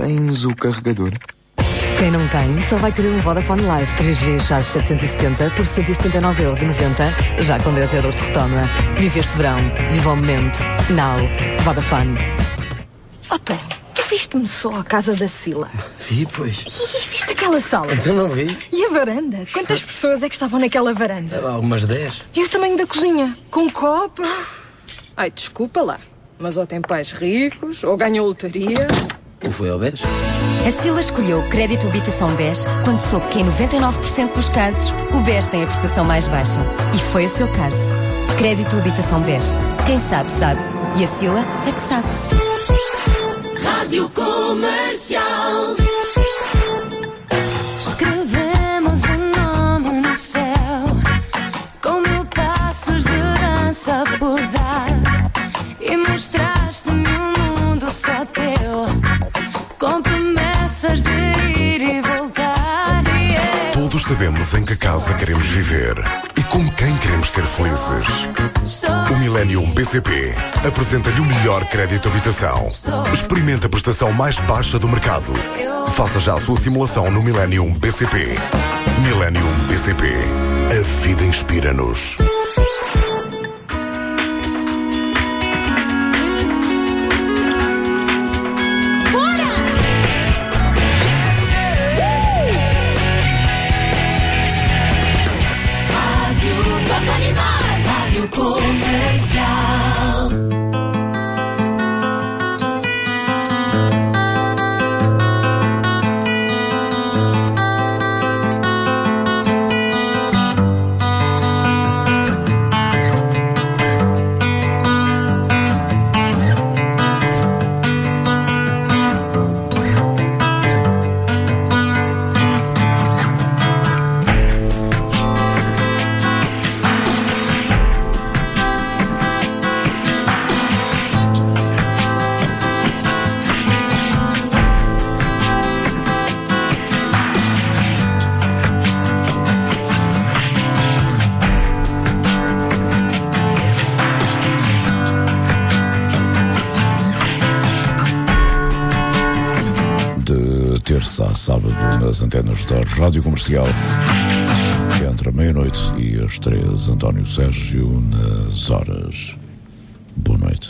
tens o carregador? Quem não tem, só vai querer um Vodafone Live 3G Sharp 770 por 179,90€, já com 10€ de retoma. Vive este verão. Viva o momento. Now. Vodafone. Oh, Tom, tu viste-me só à casa da Sila? Vi, pois. E viste aquela sala? Então não vi. E a varanda? Quantas pessoas é que estavam naquela varanda? Algumas 10. E o tamanho da cozinha? Com copo? Ai, desculpa lá, mas ou tem pais ricos, ou ganhou lotaria... Ou foi ao BES? A Sila escolheu o crédito habitação BES quando soube que em 99% dos casos o BES tem a prestação mais baixa. E foi o seu caso. Crédito habitação BES. Quem sabe, sabe. E a Sila é que sabe. Rádio Comercial. Escrevemos o nome no céu, com 1000 passos de dança por dar, e mostraste-me um mundo só teu, com promessas de ir e voltar. Yeah. Todos sabemos em que casa queremos viver e com quem queremos ser felizes. O Millennium BCP apresenta-lhe o melhor crédito habitação. Experimente a prestação mais baixa do mercado. Faça já a sua simulação no Millennium BCP. Millennium BCP. A vida inspira-nos. Rádio Comercial. Terça a sábado nas antenas da Rádio Comercial, entre a meia-noite e as 3, António Sérgio nas horas. Boa noite.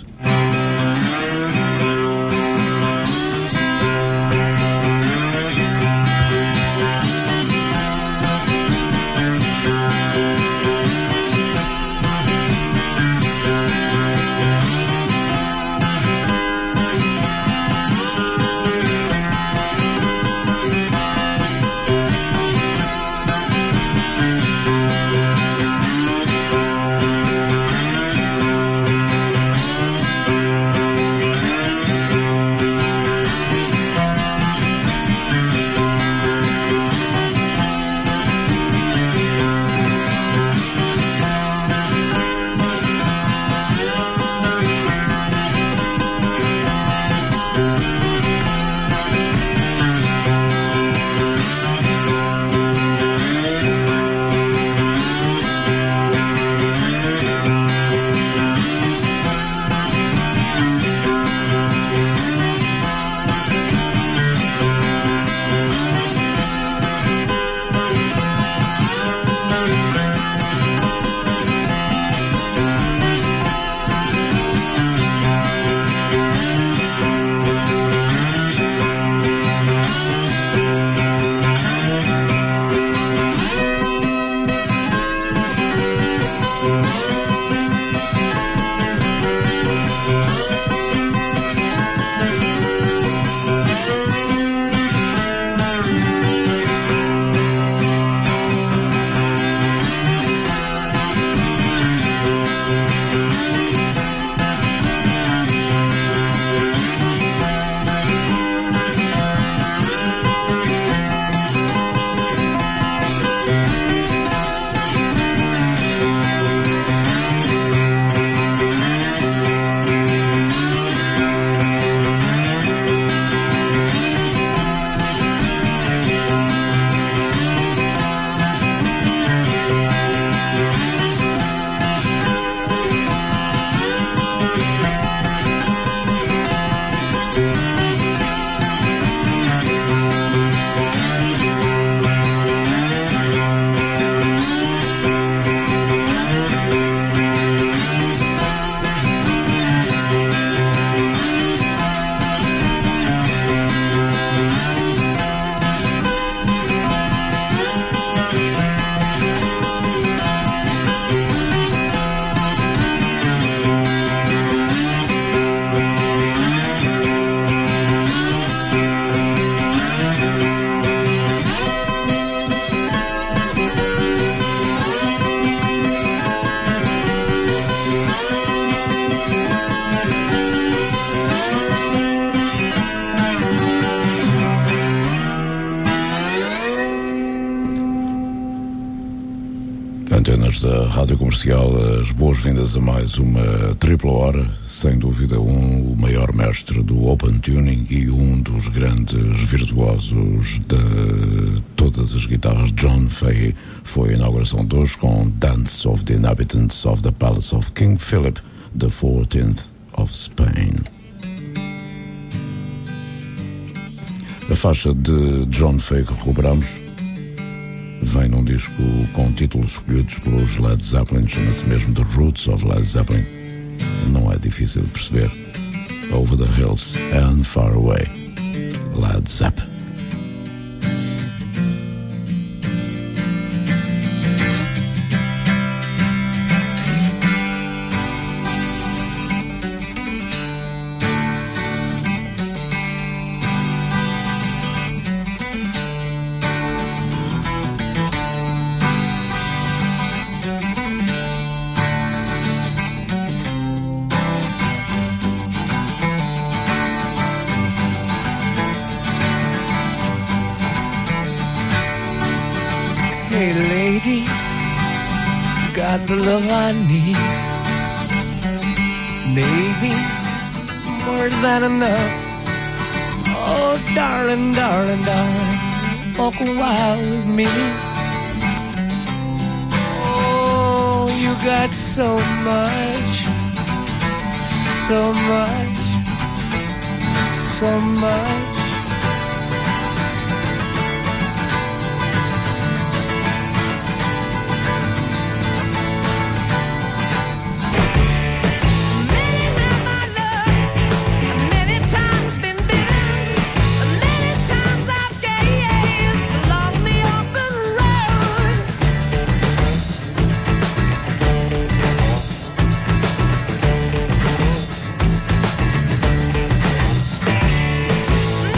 ouvintes da Rádio Comercial, as boas-vindas a mais uma tripla hora. Sem dúvida, o maior mestre do Open Tuning e um dos grandes virtuosos de todas as guitarras, John Fahey. Foi a inauguração de hoje com Dance of the Inhabitants of the Palace of King Philip XIV of Spain. A faixa de John Fahey que recuperamos vem num disco com títulos escolhidos pelos Led Zeppelin, chama-se mesmo The Roots of Led Zeppelin. Não é difícil de perceber. Over the Hills and Far Away, Led Zeppelin. Hey lady, got the love I need. Maybe more than enough. Oh darling, darling, darling, walk a while with me. Oh, you got so much, so much, so much. Many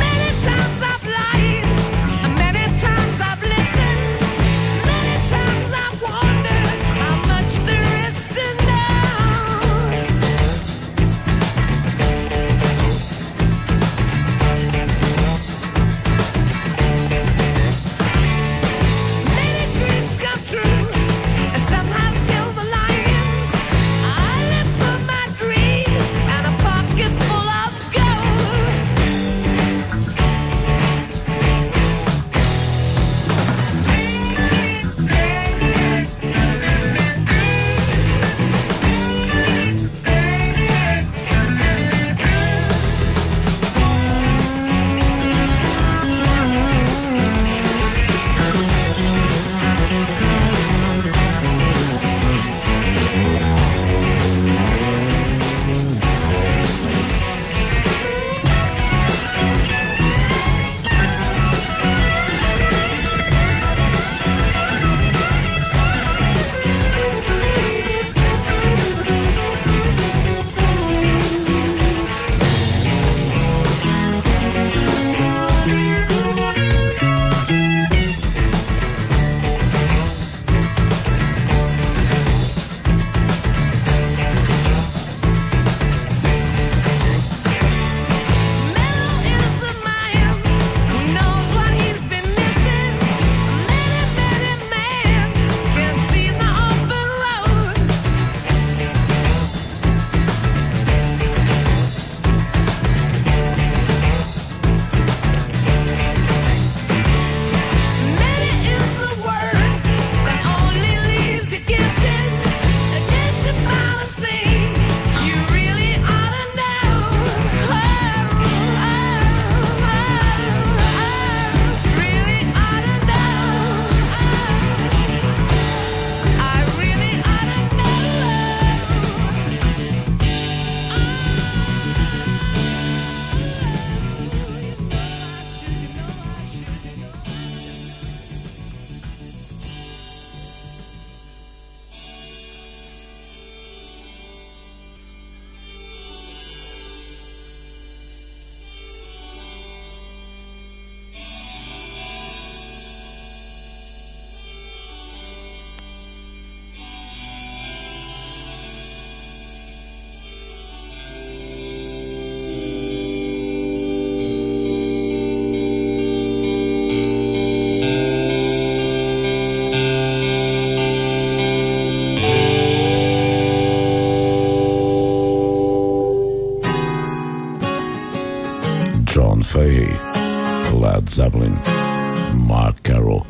Led Zeppelin, Mark Carroll.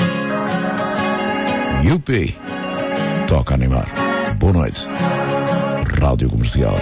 Yuppie, toca animar. Boa noite, Rádio Comercial.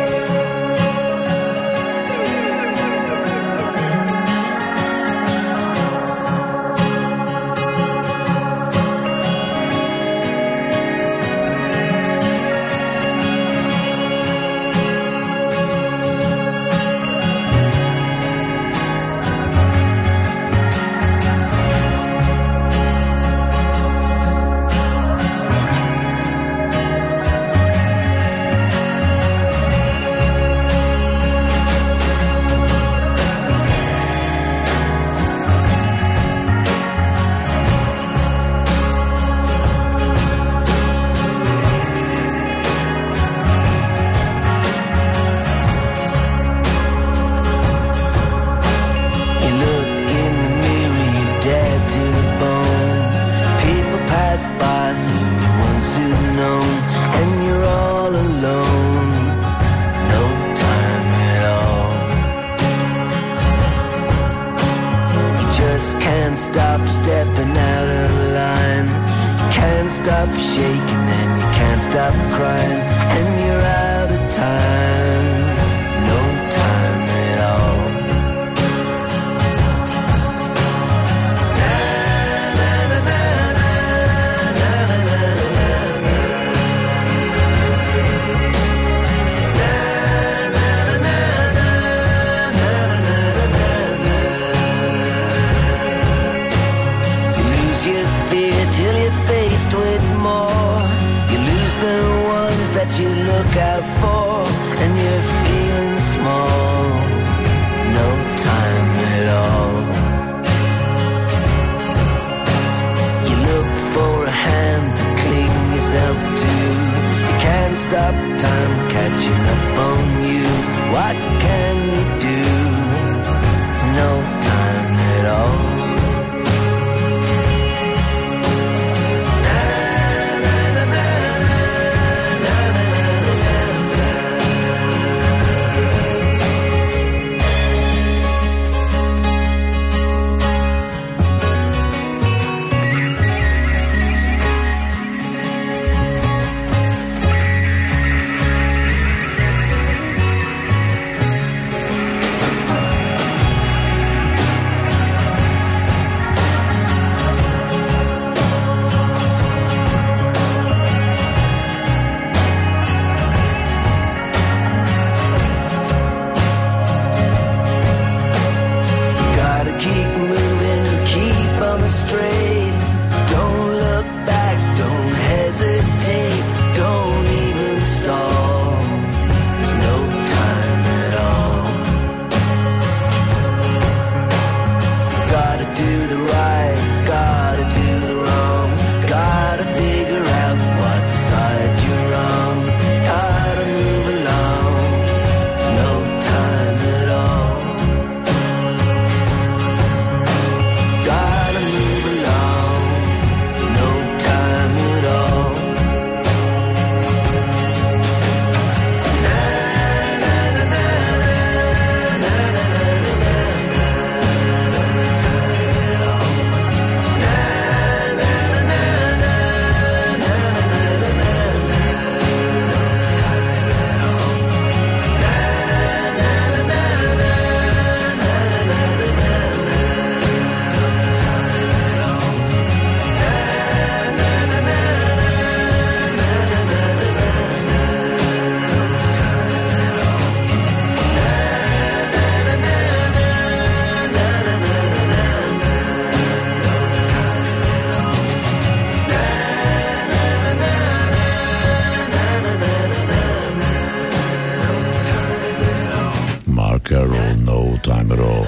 Carroll, No Time at All.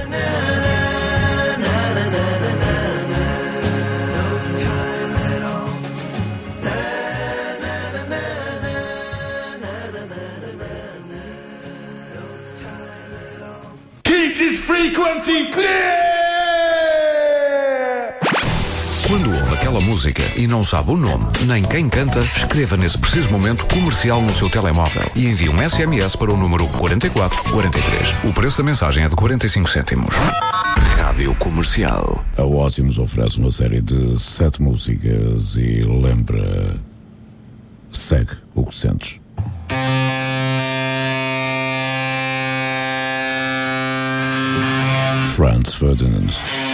Keep this frequency clear! Quando ouve aquela música e não sabe o nome, nem quem canta, escreva nesse preciso momento comercial no seu telemóvel e envie um SMS para o número 4443. O preço da mensagem é de 45 cêntimos. Rádio Comercial. A Ótimos oferece uma série de 7 músicas e lembra... Segue o que sentes. Franz Ferdinand.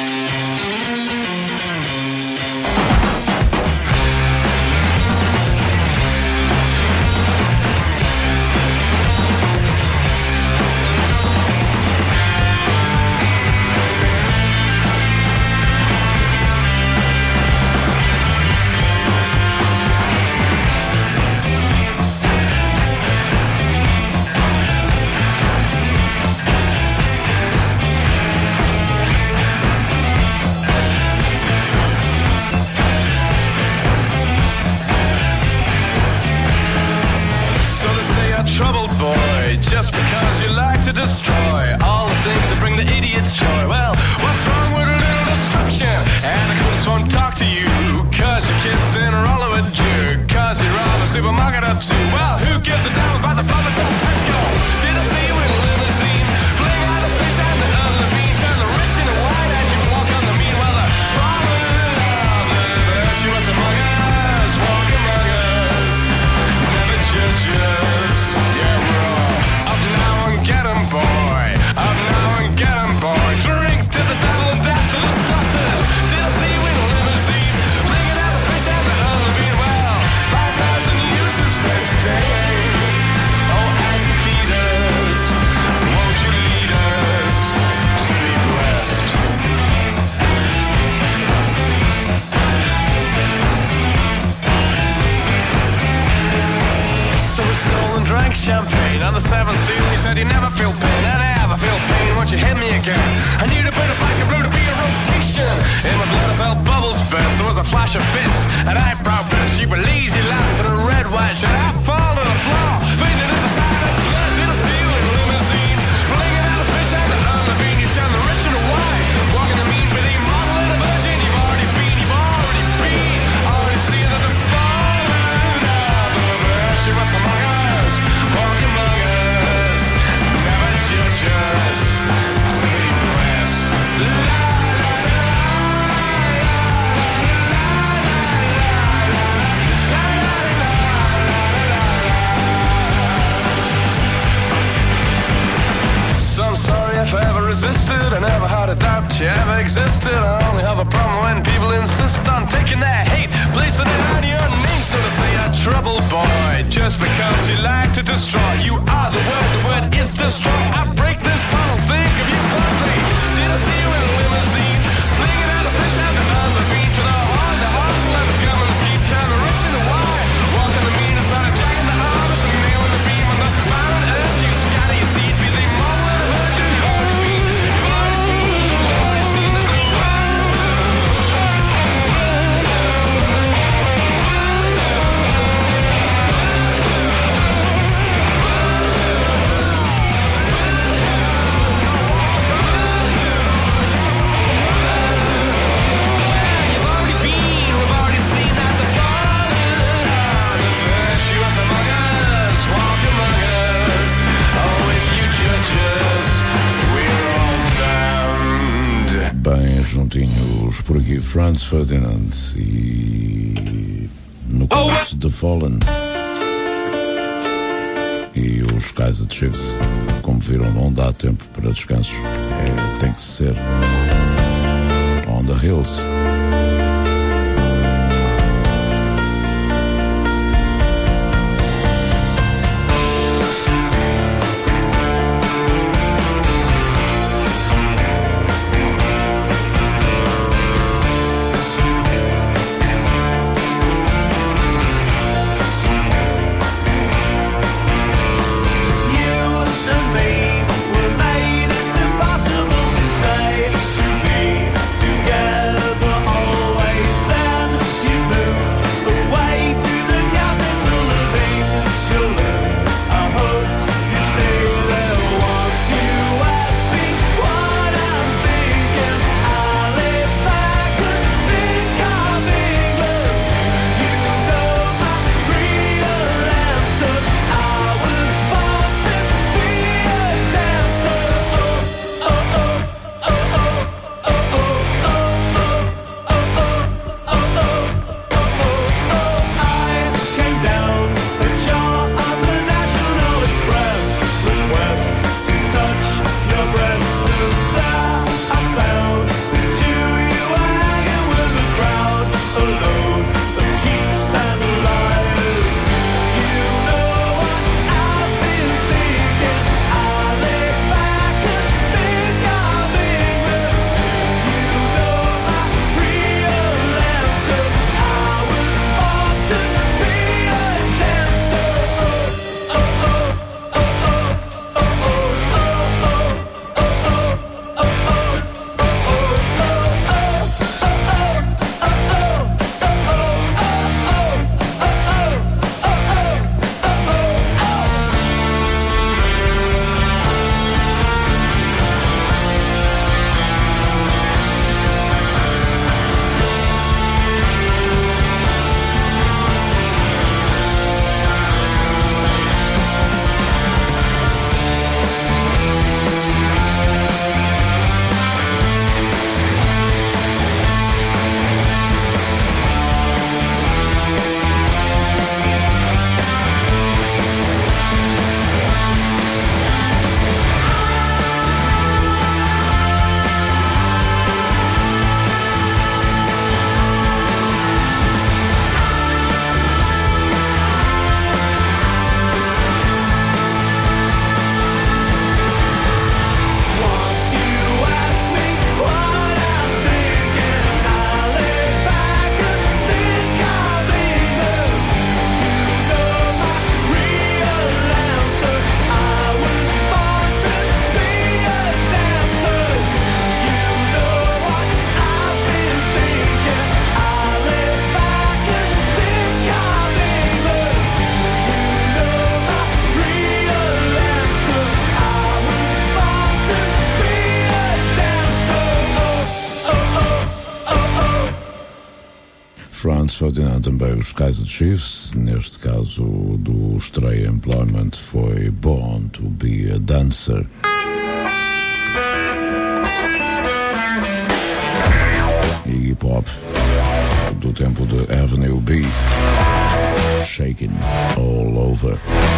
Just because you like to destroy all the things that bring the idiots joy. Well, what's wrong with a little destruction? And the cops won't talk to you, cause your kids in a roller with you, cause you rob a supermarket up too. Well, who gives a damn about the profits of Tesco? Did I see you in a limousine? Fling out the fish and the other bean, turn the rich into white as you walk on the mean. Well, the fallen of the virtuous among us, walk among us, never judge us. Yeah, we're all up now and get 'em, boy. Up now and get 'em, boy. Drink to the devil and death to the doctors. Did I see you in a limousine? Flinging out the fish and the other bean. Well, 5,000 uses for today. Oh, as you feed us, won't you lead us to be blessed? So we stole and drank champagne on the 7th seal. You said you never feel pain, and I never feel pain once you hit me again. I need a bit of black and blue to be a rotation. In my blood I felt bubbles burst. There was a flash of fist, an eyebrow burst. You were lazy laugh and a red white shirt. I fall to the floor, fainted in the side of blood. Did I see you in a limousine? Flinging out a fish and the other bean. You turn the rich into white, walking the mean, but a model and a virgin. You've already been, already seen that the fallen of the virtuous among us, walk among us, never judge us, so be blessed. So I'm sorry if I ever resisted, I never had a doubt you ever existed. I only have a problem when people insist on taking their hate, placing it on your name, so to say a trouble boy. Just because you like to destroy, you are the word is destroy. I break this bottle, think of you fondly. Did I see you in a limousine? Flinging out a fish and another bean to the heart, the horse and letters come and the ski, turn the rich into white, walking the mean, it's not a jack in the arms, and nailing the beam on the mountain earth. You scatter your seed, be the model and a virgin. You've already been, you've already seen the blue. Bem juntinhos por aqui, Franz Ferdinand e no curso The Fallen e os Kaiser Chiefs. Como viram, não dá tempo para descansos, tem que ser On the Hills. Impossible to say to be together all Franz Ferdinand, também os Kaiser Chiefs. Neste caso, do Stray Employment foi Born to be a Dancer. Iggy Pop, do tempo de Avenue B, Shaking All Over.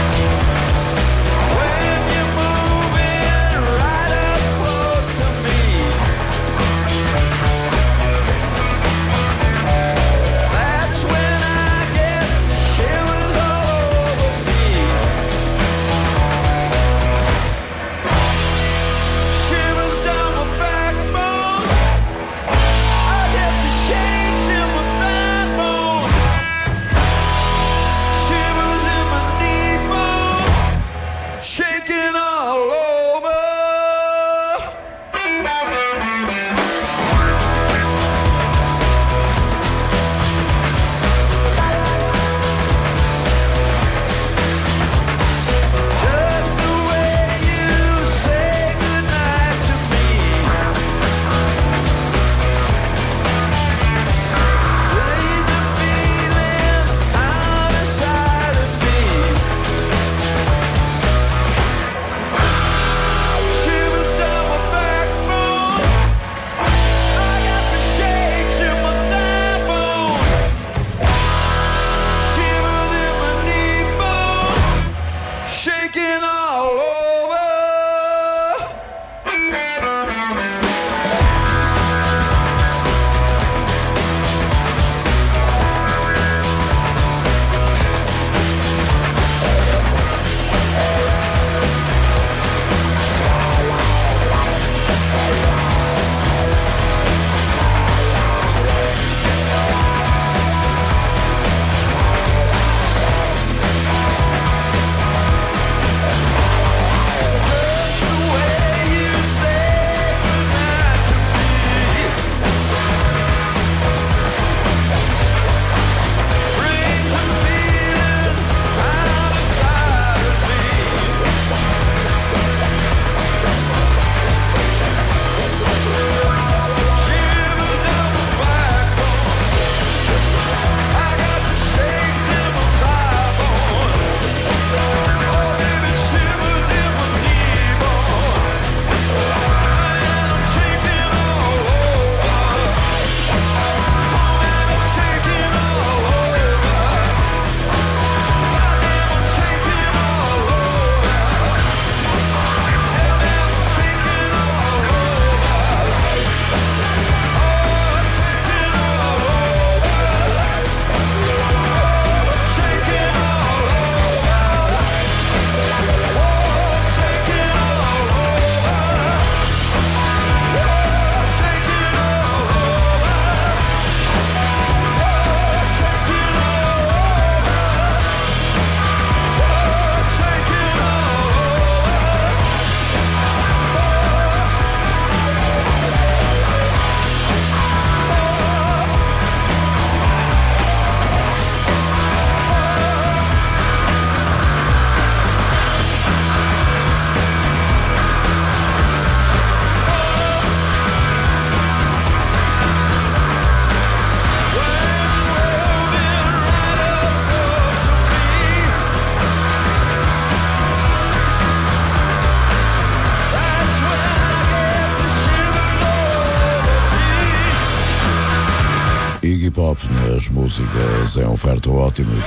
Iggy Pop nas músicas em oferta ótimos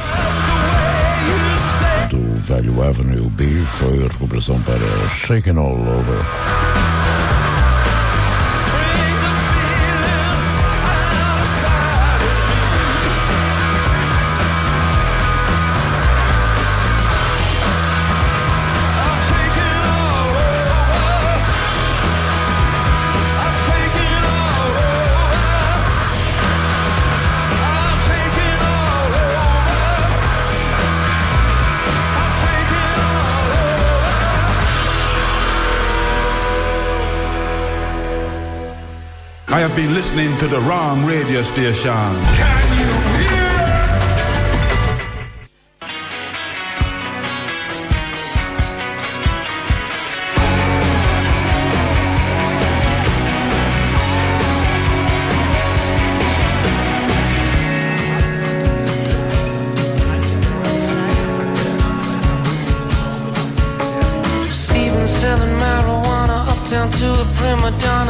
do velho Avenue B foi a recuperação para Shaking All Over. I have been listening to the wrong radio station.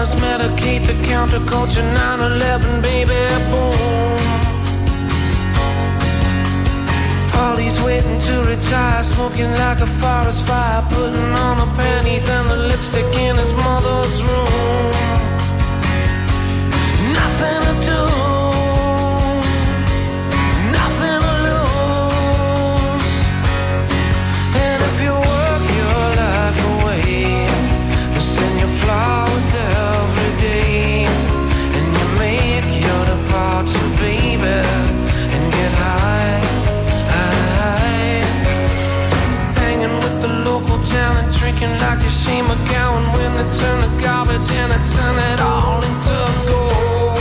us medicate the counterculture 9/11, baby, boom. Paulie's waiting to retire, smoking like a forest fire, putting on the panties and the lipstick in his mother's room. Nothing to do, nothing to lose. And if you work your life away, you send your flowers every day, and you make your departure, baby, and get high, high. Hanging with the local talent, drinking like a Shane McGowan, when they turn the garbage and they turn it all into gold.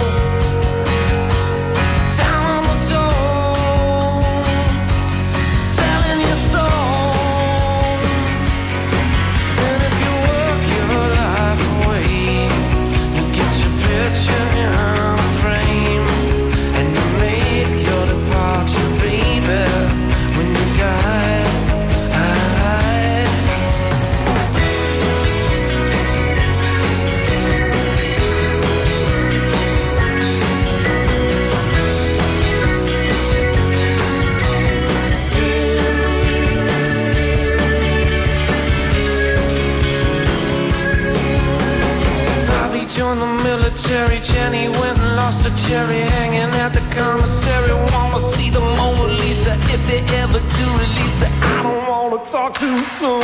Joined the military, Jenny went and lost her cherry, hanging at the commissary. Wanna see the Mona Lisa, if they ever do release her. I don't wanna talk too soon.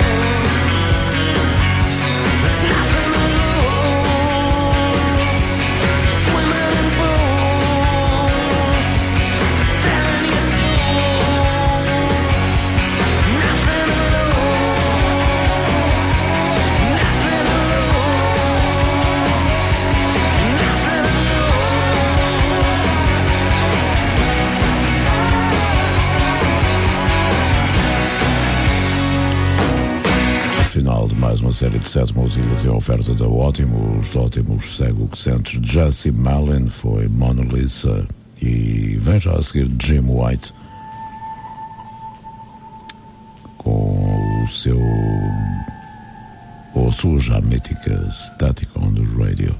There's nothing to lose, swimming in pools, selling your dues. Nothing to lose, nothing to lose. Final de mais uma série de 7 músicas e a oferta da ótimos segue o que sentes. Jessie Malin foi Mona Lisa e vem já a seguir Jim White com a sua já mítica Static on the Radio.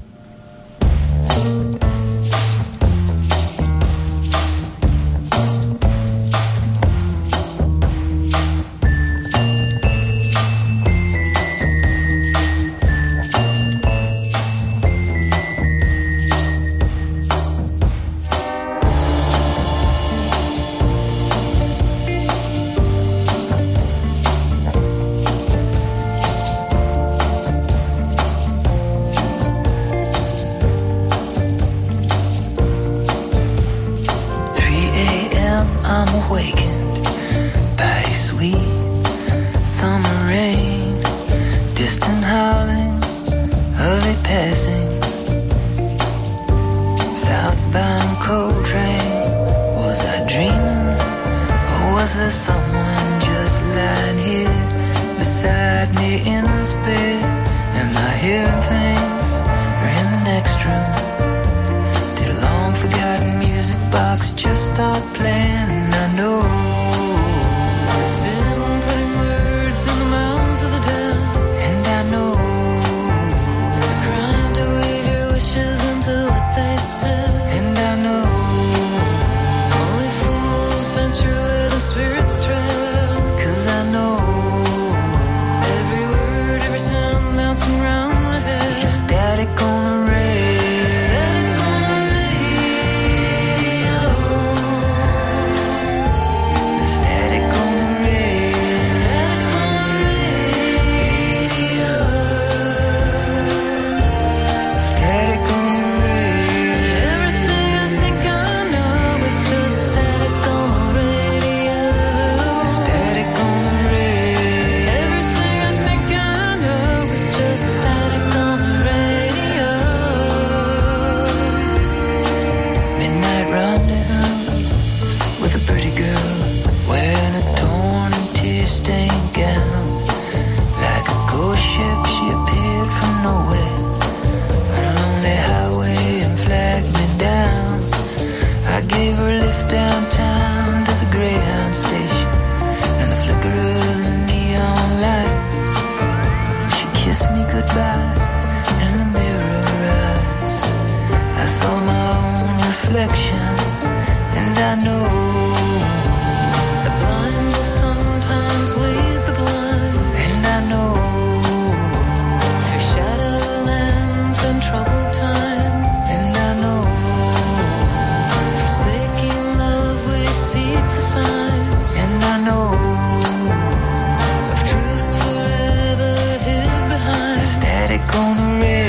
Goodbye in the mirror. saw my own reflection, and I know the blind will sometimes lead the blind, and I know through shadowlands and troubled time, and I know forsaking love we seek the signs, and I know of truths forever hid behind the static on the radio.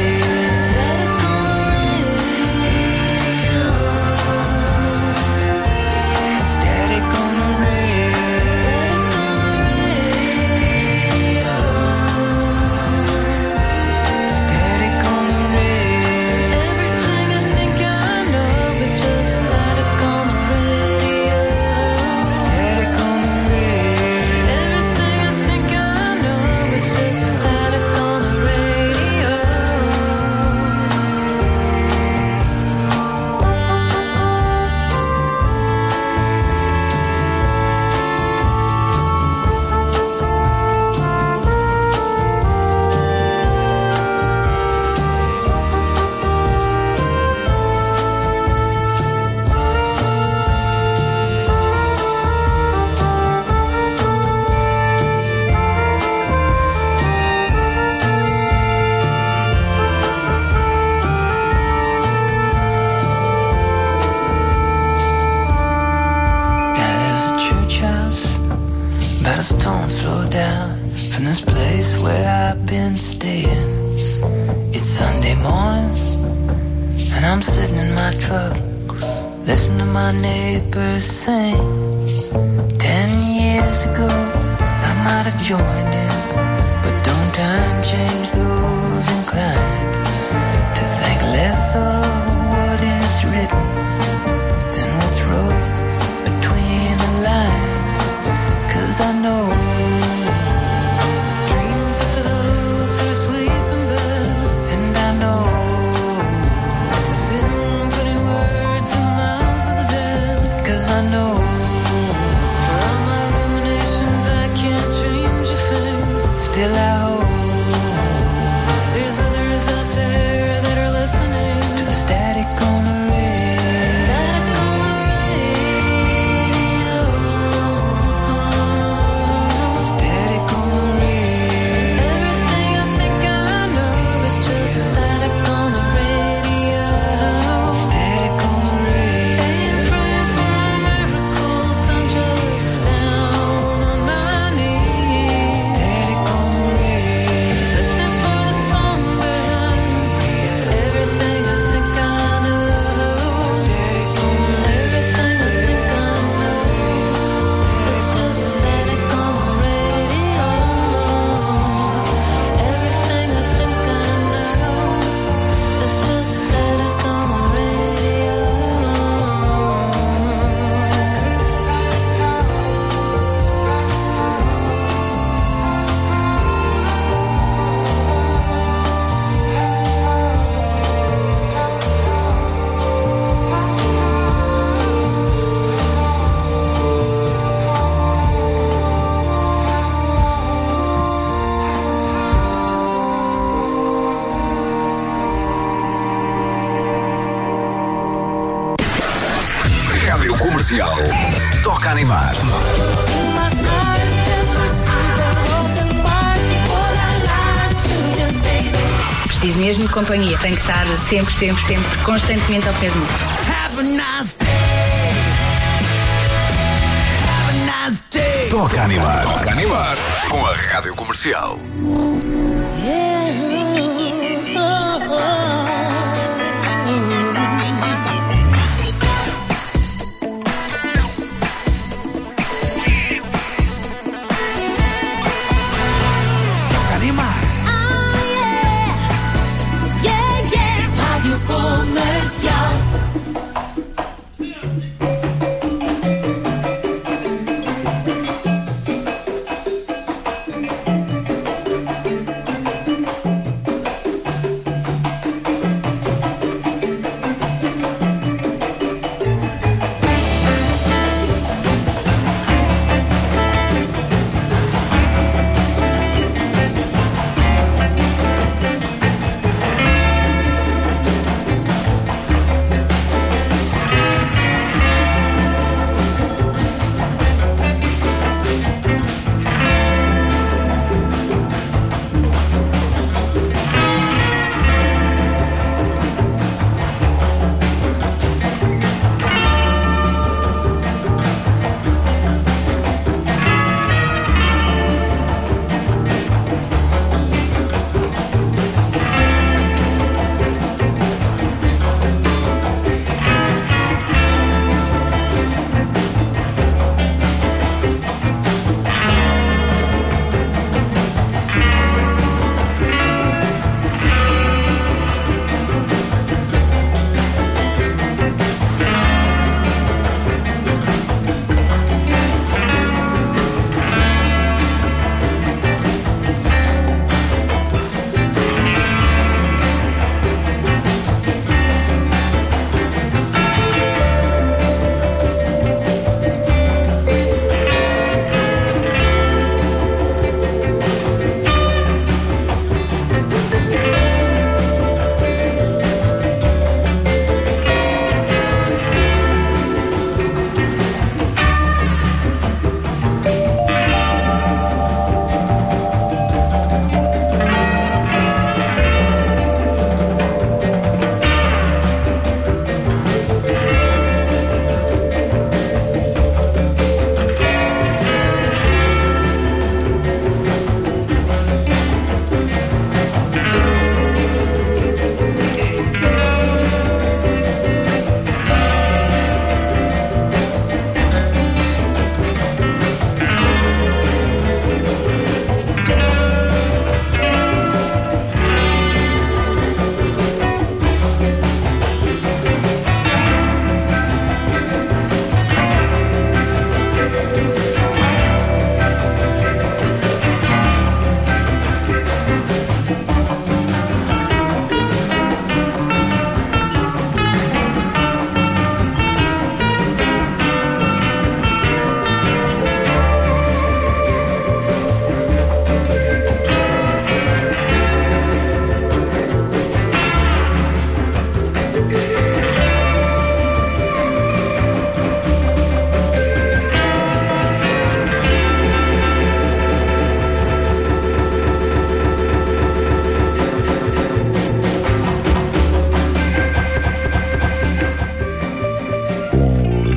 About a stone's throw down from this place where I've been staying. It's Sunday morning and I'm sitting in my truck, listening to my neighbors sing. 10 years ago I might have joined in, but don't time change those inclined to think less of what is written than what's wrote between the lines. 'Cause I know dreams are for those who are asleep in bed, and I know it's a sin putting words in the mouths of the dead. 'Cause I know for all my ruminations I can't change a thing. Still I hope there's others out there that are listening to the static on the radio. Static on the radio. Static on the radio. Everything I think I know is just static on the radio. Static on the radio. Ain't praying for miracles, I'm just down on my knees. Static on the radio. Listening for the song behind everything I think I know. Static on the radio. Everything I think I know is just static on the radio. Everything I think I know is just static on the radio. Rádio Comercial. Toca animar. Preciso mesmo de companhia. Tenho que estar sempre, constantemente ao pé de mim. Toca animar. Toca animar. Com a Rádio Comercial. Rádio Comercial.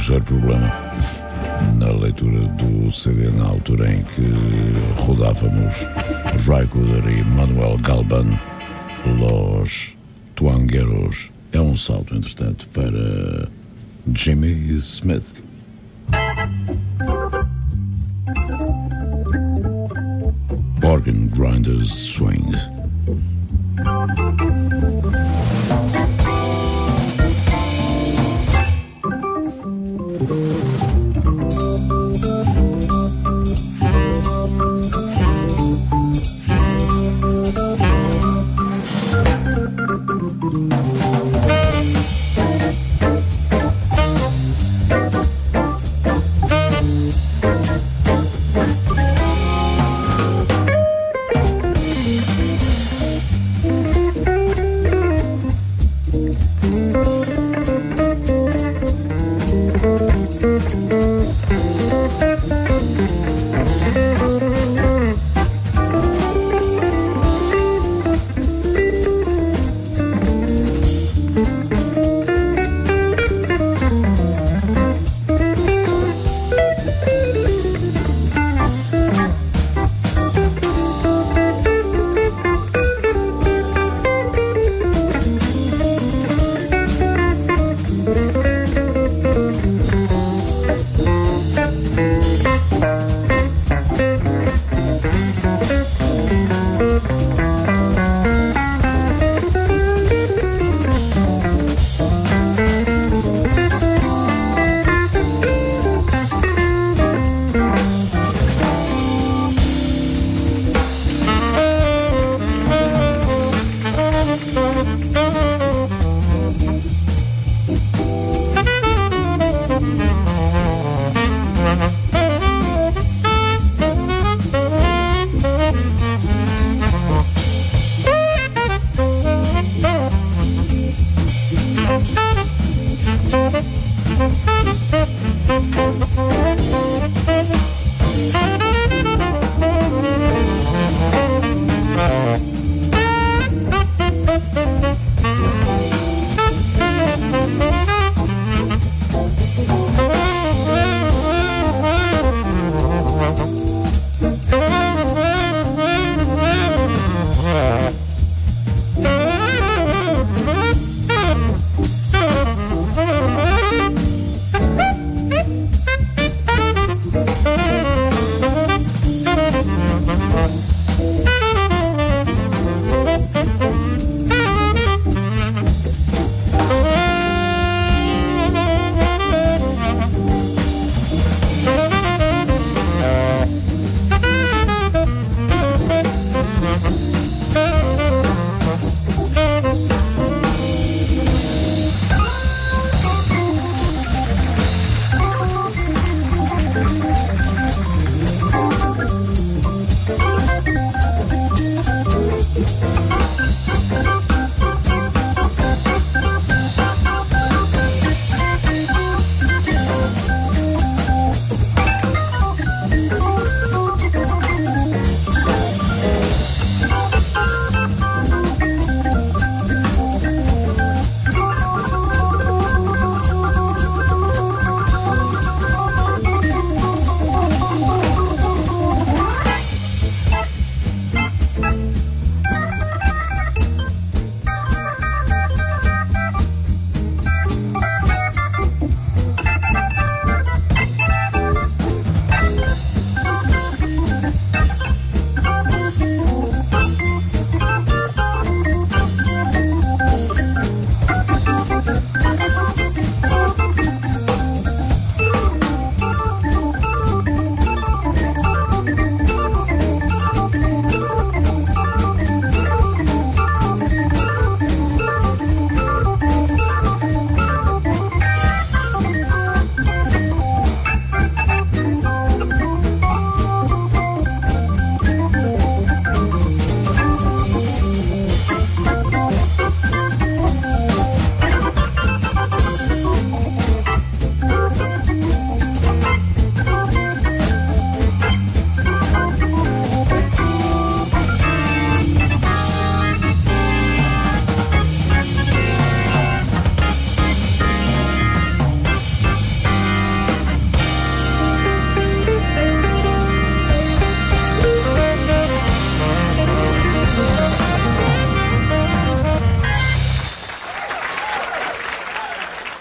ligeiro problema na leitura do CD na altura em que rodávamos Ray Cooder e Manuel Galban, Los Tuangueros. É um salto, entretanto, para Jimmy Smith. Organ Grinders Swing.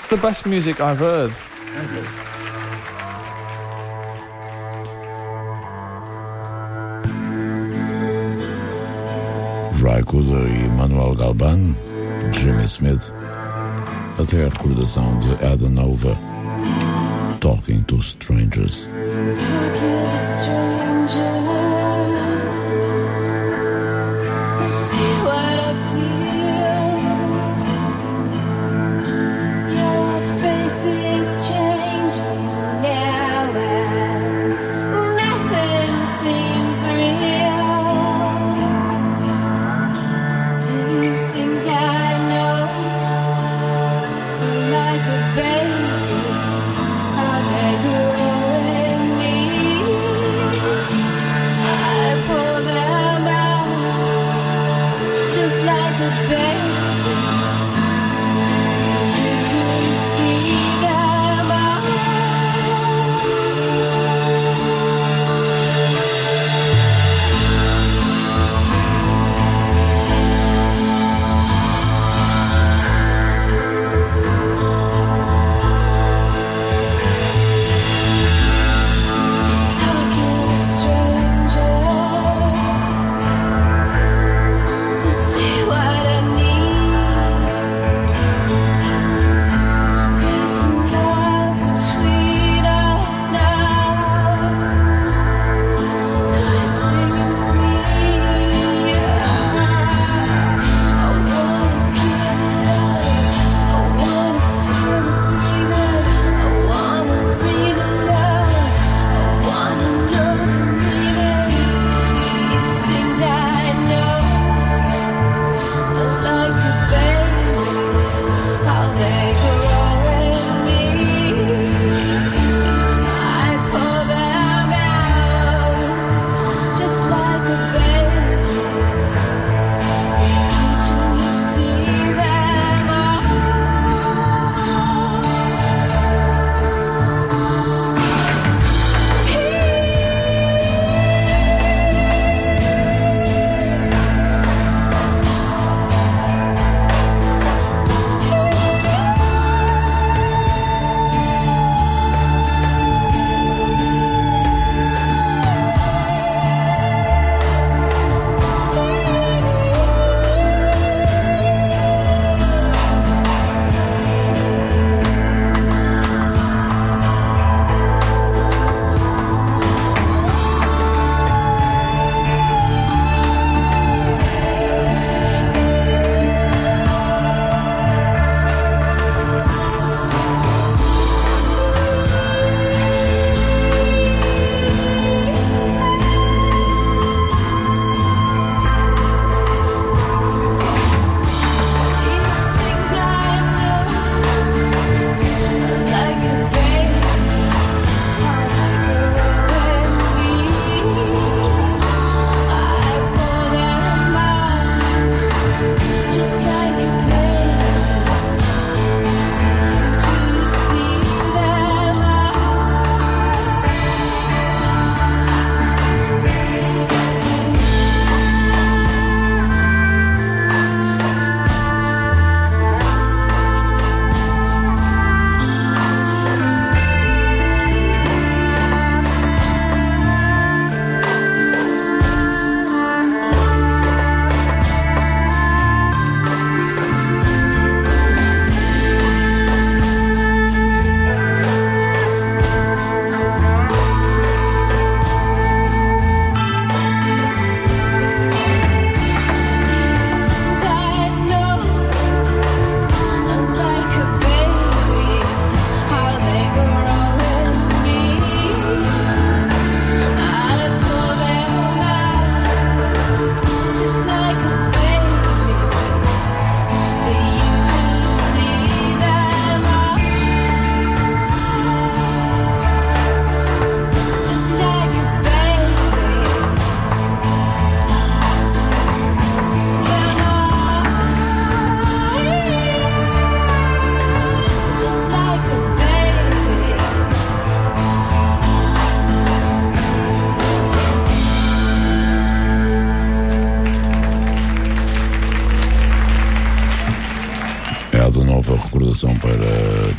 the best music I've heard. Ry Cooder e Manuel Galban, Jimmy Smith, até a recordação de Ada Nova, Talking to Strangers.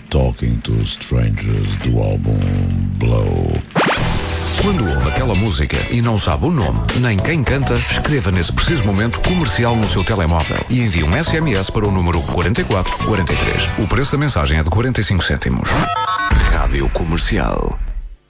Talking to Strangers do álbum Blow. Quando ouve aquela música e não sabe o nome, nem quem canta, escreva nesse preciso momento comercial no seu telemóvel e envie um SMS para o número 4443. O preço da mensagem é de 45 cêntimos. Rádio Comercial.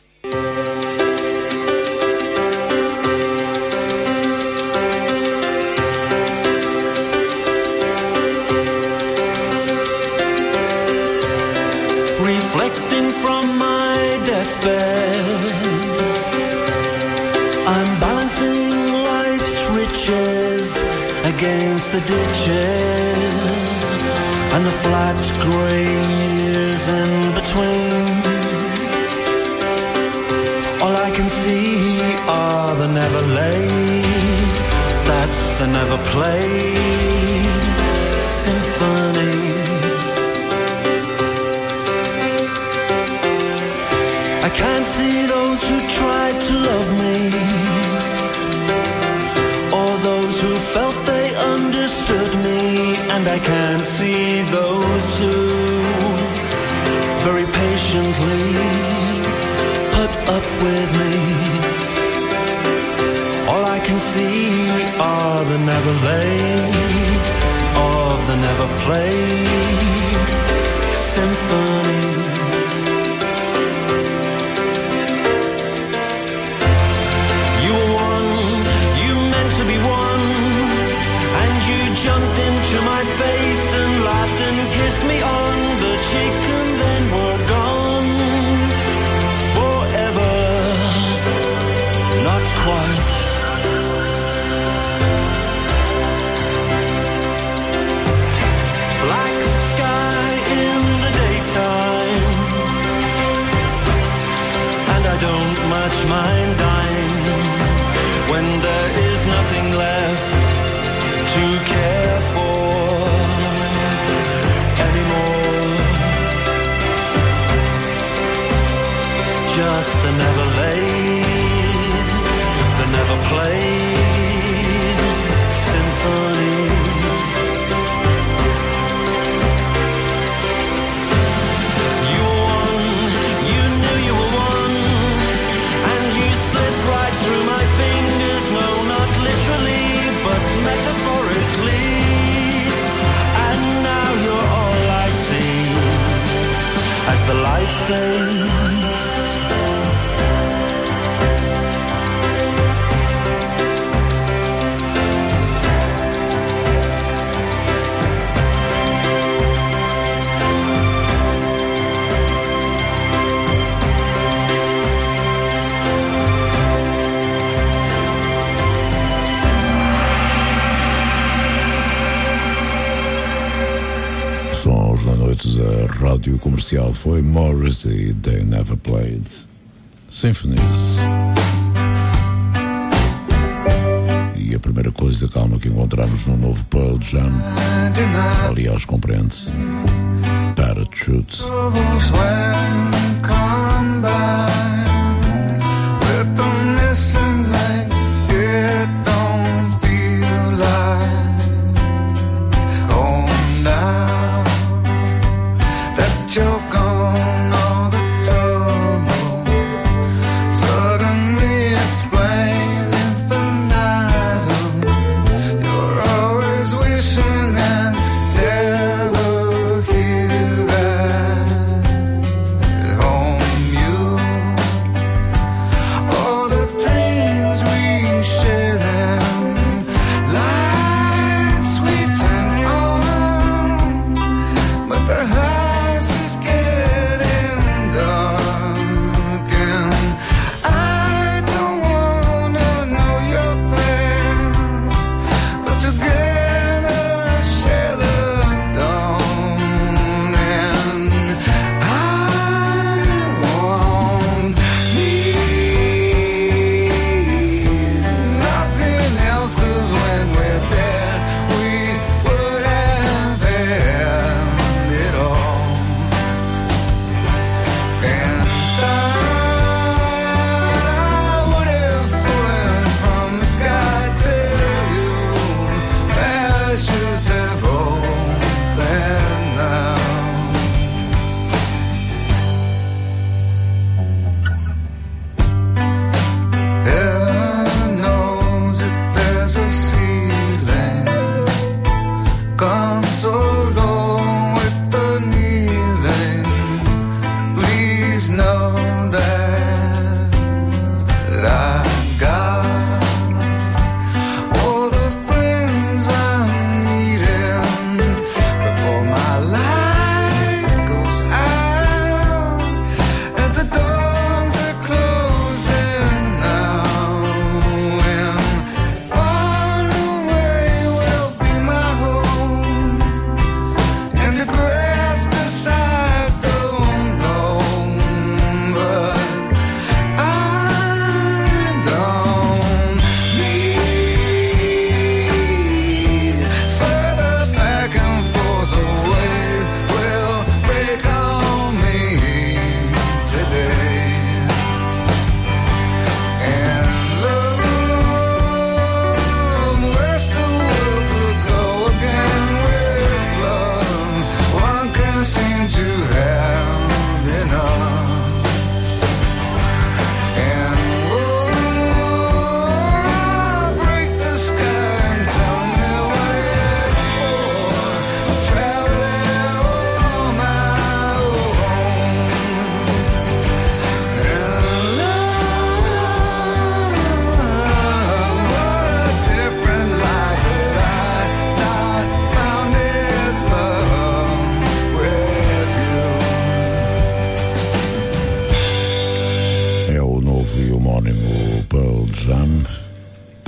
Reflecting from my deathbed, I'm balancing life's riches against the ditches and the flat grey years in between. All I can see are the never laid, that's the never played symphonies. I can't see those who tried to love me, or those who felt they understood me, and I can't see those who very patiently put up with me. All I can see are the never laid of the never played symphonies. To be one, and you jumped into my face and laughed and kissed me on the cheek, and then were gone forever. Not quite. Black sky in the daytime, and I don't much mind dying when there is nothing left to care for anymore. Just the never laid, the never played symphonies. You were one, you knew you were one, and you slipped right through my fingers. No, not literally, but metaphorically. And now you're all I see as the light fades. Sons da noite da Rádio Comercial foi Morrissey, They Never Played Symphonies. E a primeira coisa calma que encontramos no novo Pearl Jam, aliás, compreende-se, Parachute.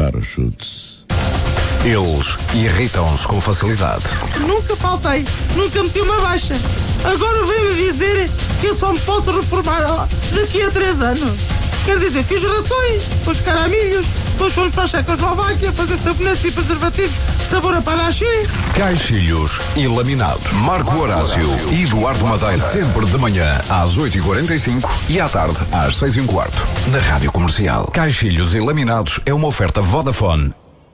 parachutes. Eles irritam-se com facilidade. Nunca faltei, nunca meti uma baixa. Agora vem-me dizer que eu só me posso reformar daqui a 3 anos. Quer dizer, fiz rações, depois caramilhos, depois fomos para a Checoslováquia fazer sabonetes e preservativos, sabor a panache. Caixilhos e laminados. Marco Horácio e Eduardo Madeira. Sempre de manhã às 8h45 e à tarde às 6h15. Na Rádio Comercial. Caixilhos e laminados é uma oferta Vodafone.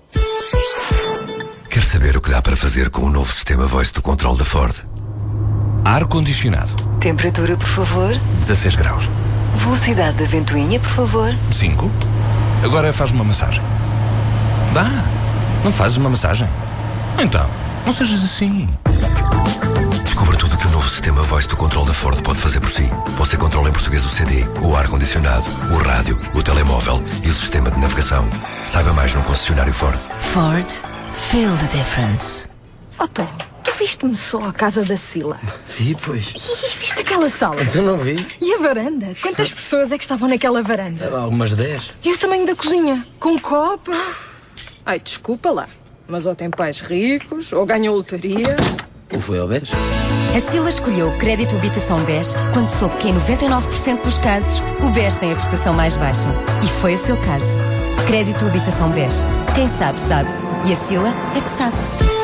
Quer saber o que dá para fazer com o novo sistema Voice do controle da Ford? Ar-condicionado. Temperatura, por favor. 16 graus. Velocidade da ventoinha, por favor. 5. Agora faz uma massagem. Dá. Não fazes uma massagem? Então, não sejas assim. Descubra tudo o que o novo sistema Voice do controle da Ford pode fazer por si. Você controla em português o CD, o ar-condicionado, o rádio, o telemóvel e o sistema de navegação. Saiba mais no concessionário Ford. Ford, feel the difference. Otto, tu viste-me só à casa da Sila? Vi, pois. E viste aquela sala? Então não vi. E a varanda? Quantas pessoas é que estavam naquela varanda? Algumas 10. E o tamanho da cozinha? Com copa? Ai, desculpa lá. Mas ou tem pais ricos, ou ganhou lotaria. Ou foi ao BES? A Sila escolheu o crédito habitação BES quando soube que em 99% dos casos o BES tem a prestação mais baixa. E foi o seu caso. Crédito habitação BES. Quem sabe, sabe. E a Sila é que sabe.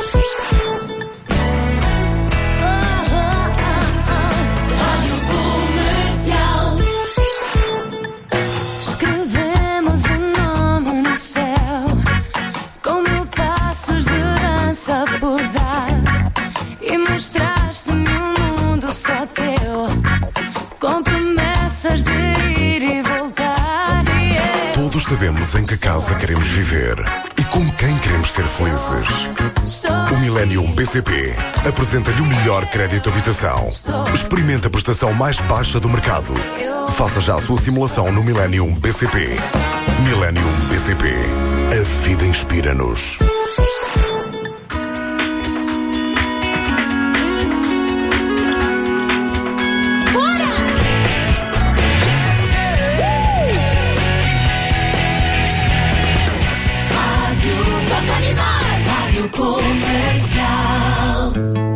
Escrevemos o nome no céu com 1000 passos de dança por dar e mostraste-me um mundo só teu com promessas de ir e voltar. Todos sabemos em que casa queremos viver e com quem queremos ser felizes. O Millennium BCP apresenta-lhe o melhor crédito habitação. Experimente a prestação mais baixa do mercado. Faça já a sua simulação no Millennium BCP. Millennium BCP. A vida inspira-nos. Rádio Comercial.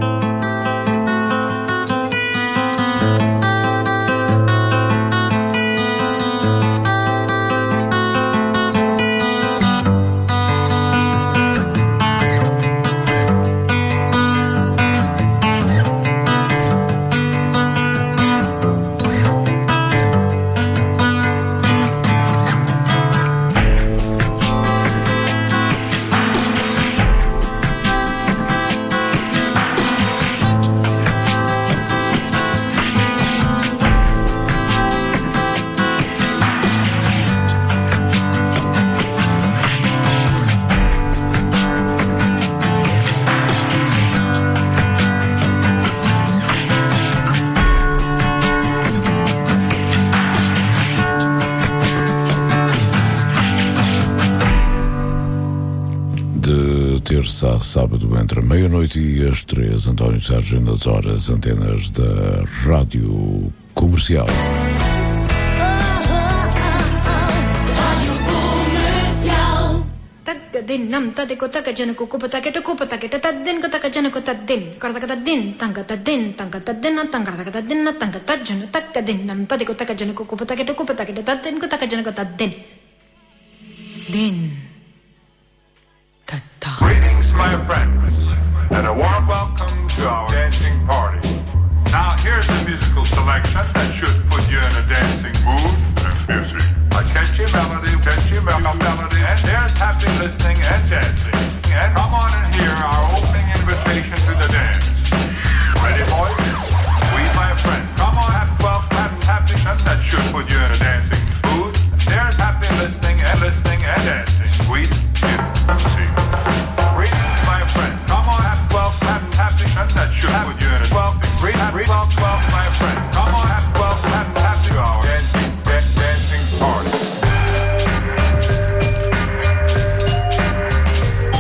Terça a sábado entre a meia-noite e as 3, António Sérgio nas horas antenas da Rádio Comercial. Nam tadeko takajana kukupa taketa kupa taketa tadden katakajana kotadden kardakatadden tangatadden tangatadden tangatadden tangatajana takadden nam tadeko takajana kukupa taketa kupa taketa tadden katakajana kotadden din. Greetings, my friends, and a warm welcome to our dancing party. Now, here's a musical selection that should put you in a dancing mood. Music. A catchy melody, and there's happy listening and dancing. And come on and hear our opening invitation to the dance. Ready, boys? We, my friend, come on, have 12 happy that should put you in a dancing mood. There's happy listening and dancing. Sweet music. Greetings, my friend. Come on, have 12 happy that should put you in a 12, my friend. Come on, have 12 happy hour dancing party.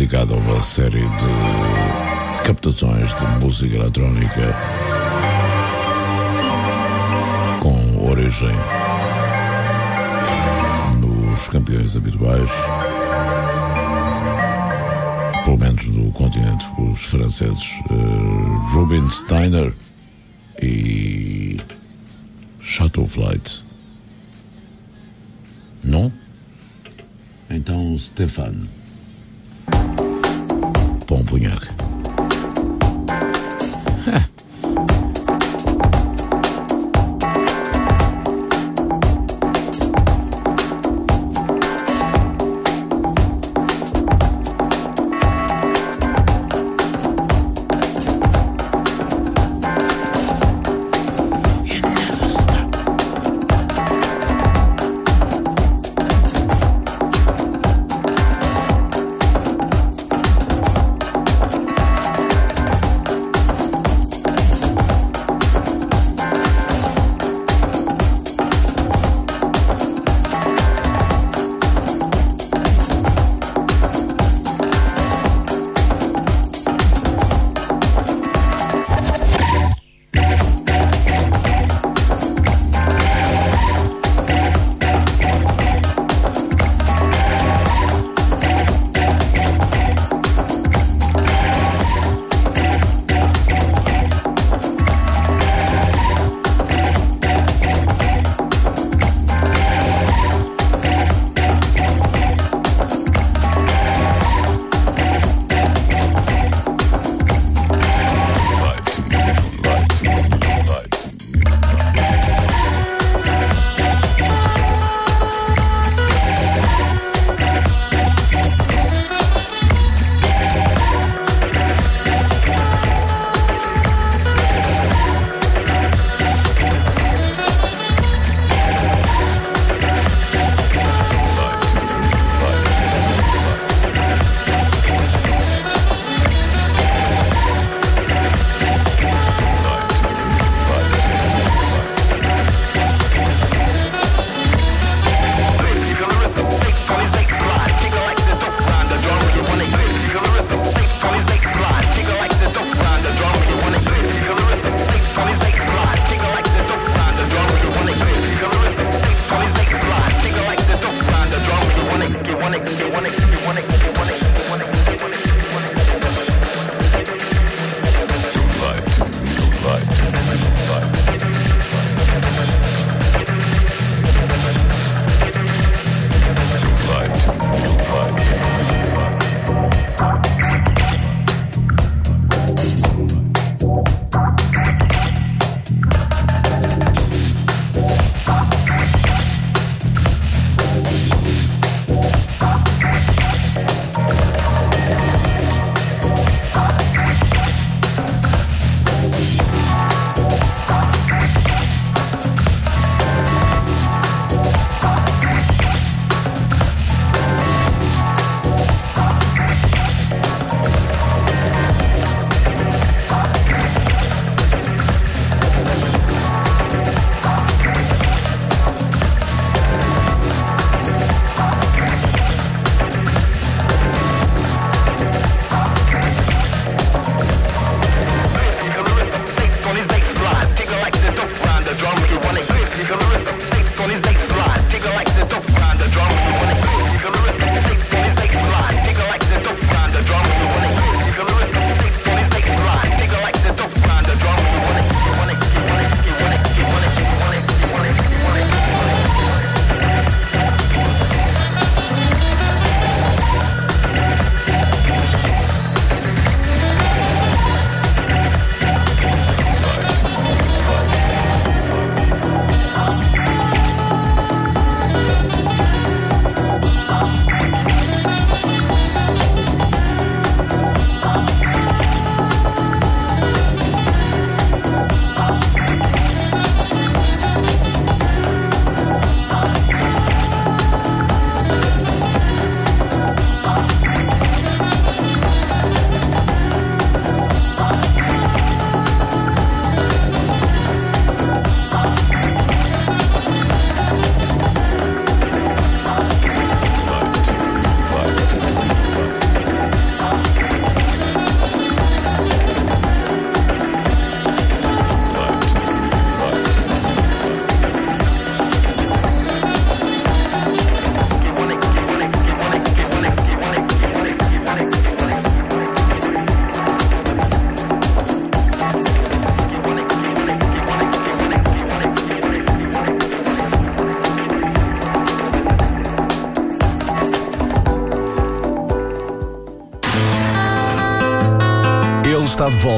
dedicado a uma série de captações de música eletrónica com origem nos campeões habituais, pelo menos do continente, os franceses Rubinsteiner e Chateau Flight. Não? Então Stéphane Pompignac.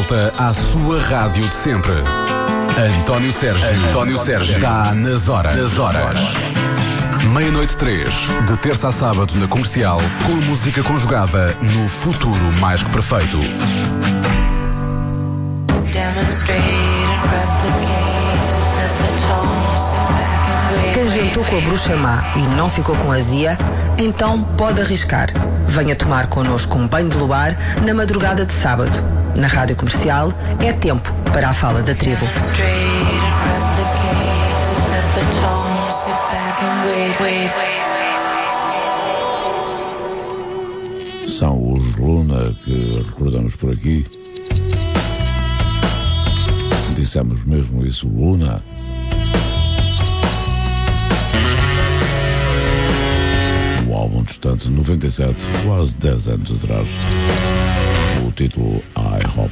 volta à sua rádio de sempre. António Sérgio está nas horas. Meia-noite 3, de terça a sábado na Comercial, com música conjugada no futuro mais que perfeito. Quem jantou com a bruxa má e não ficou com azia, então pode arriscar. Venha tomar connosco um banho de luar na madrugada de sábado. Na Rádio Comercial é tempo para a fala da tribo. São os Luna que recordamos por aqui. Dissemos mesmo isso, Luna. O álbum distante 97, quase 10 anos atrás. O título I Hope.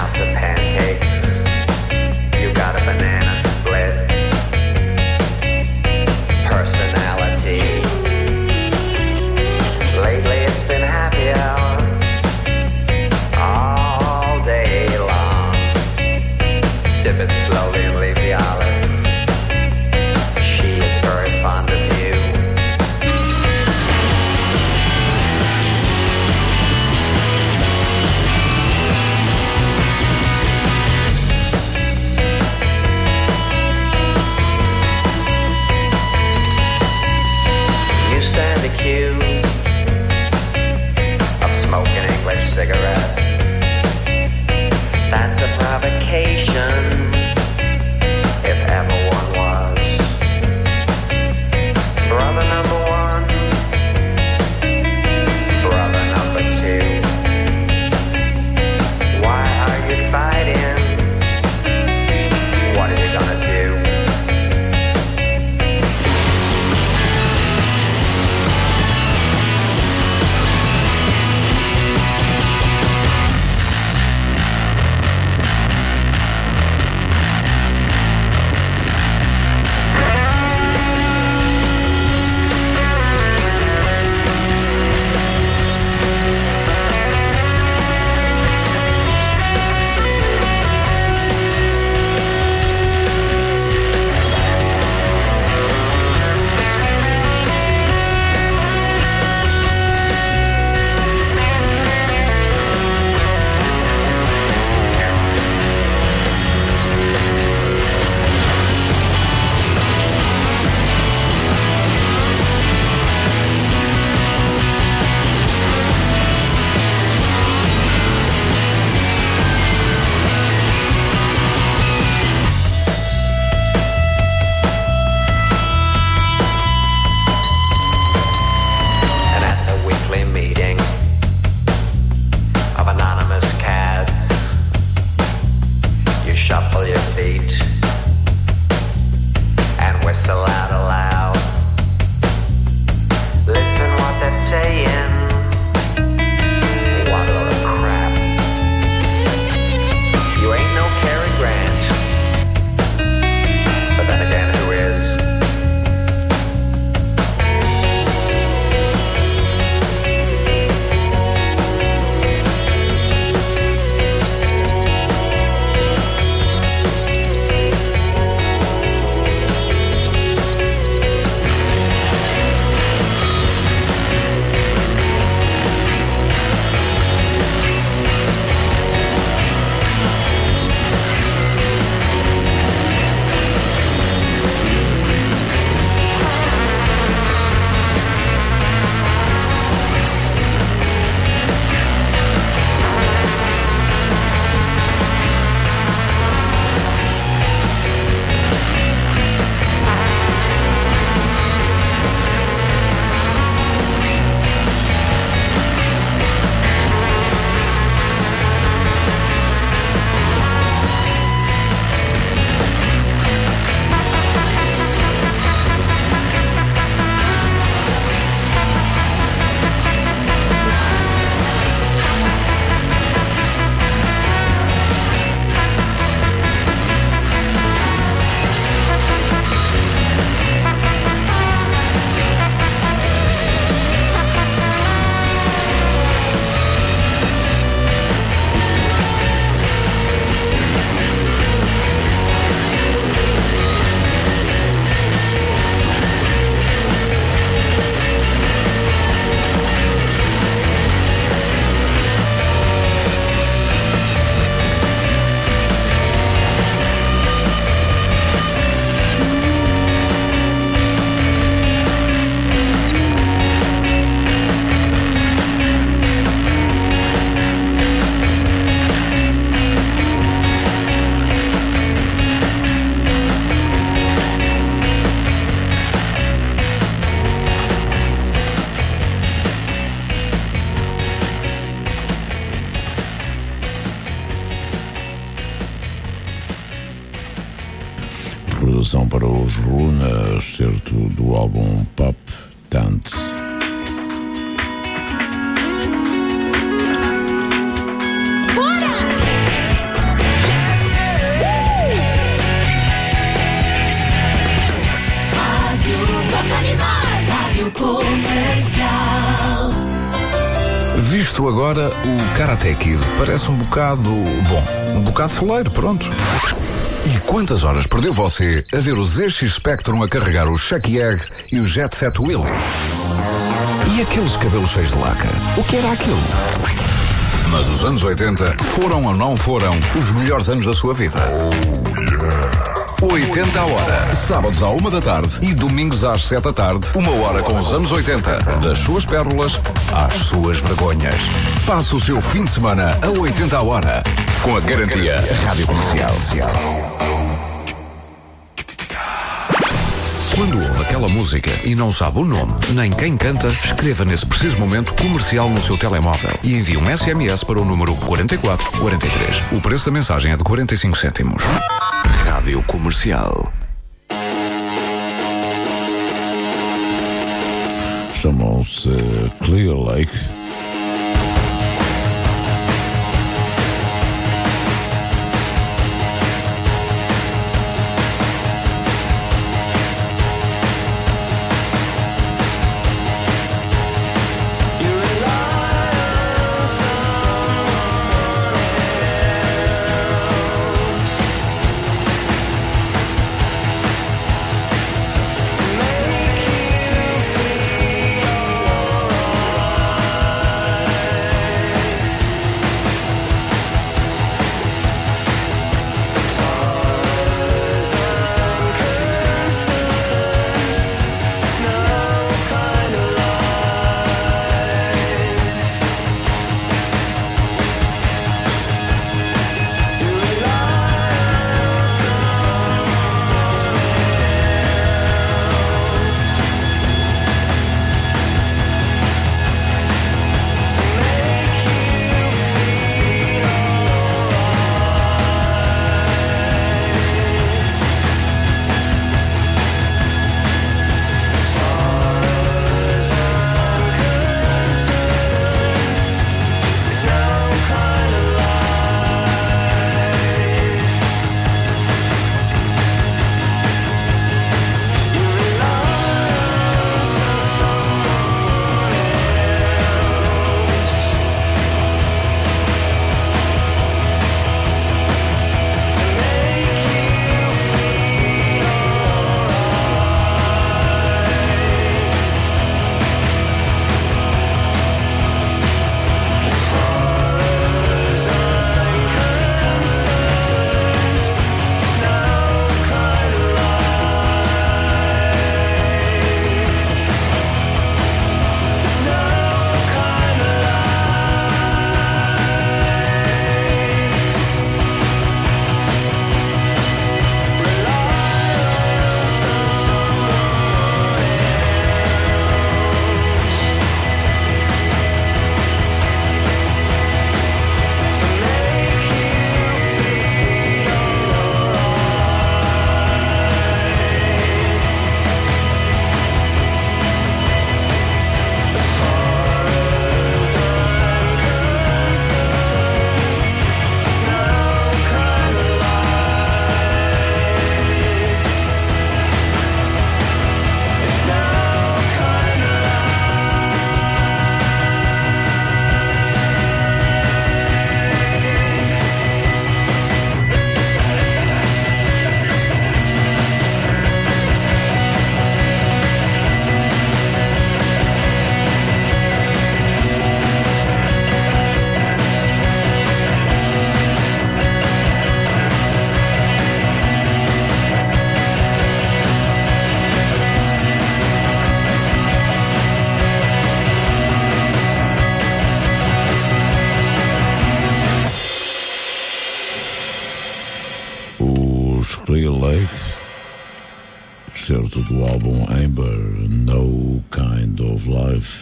Banana split. os Luna, excerto do álbum Pop Dance. Visto agora, o Karate Kid parece um bocado, bom, um bocado foleiro, pronto. E quantas horas perdeu você a ver o ZX Spectrum a carregar o Chucky Egg e o Jet Set Willy? E aqueles cabelos cheios de laca? O que era aquilo? Mas os anos 80 foram ou não foram os melhores anos da sua vida? 80 a hora, sábados à 1 da tarde e domingos às 7 da tarde, 1 hora com os anos 80, das suas pérolas às suas vergonhas. Passe o seu fim de semana a 80 a hora, com a garantia Rádio Comercial. Quando ouve aquela música e não sabe o nome, nem quem canta, escreva nesse preciso momento comercial no seu telemóvel e envie um SMS para o número 4443. O preço da mensagem é de 45 cêntimos. Rádio Comercial. Chamam-se Clear Lake. Clear Lake, certo do álbum Amber, No Kind of Life.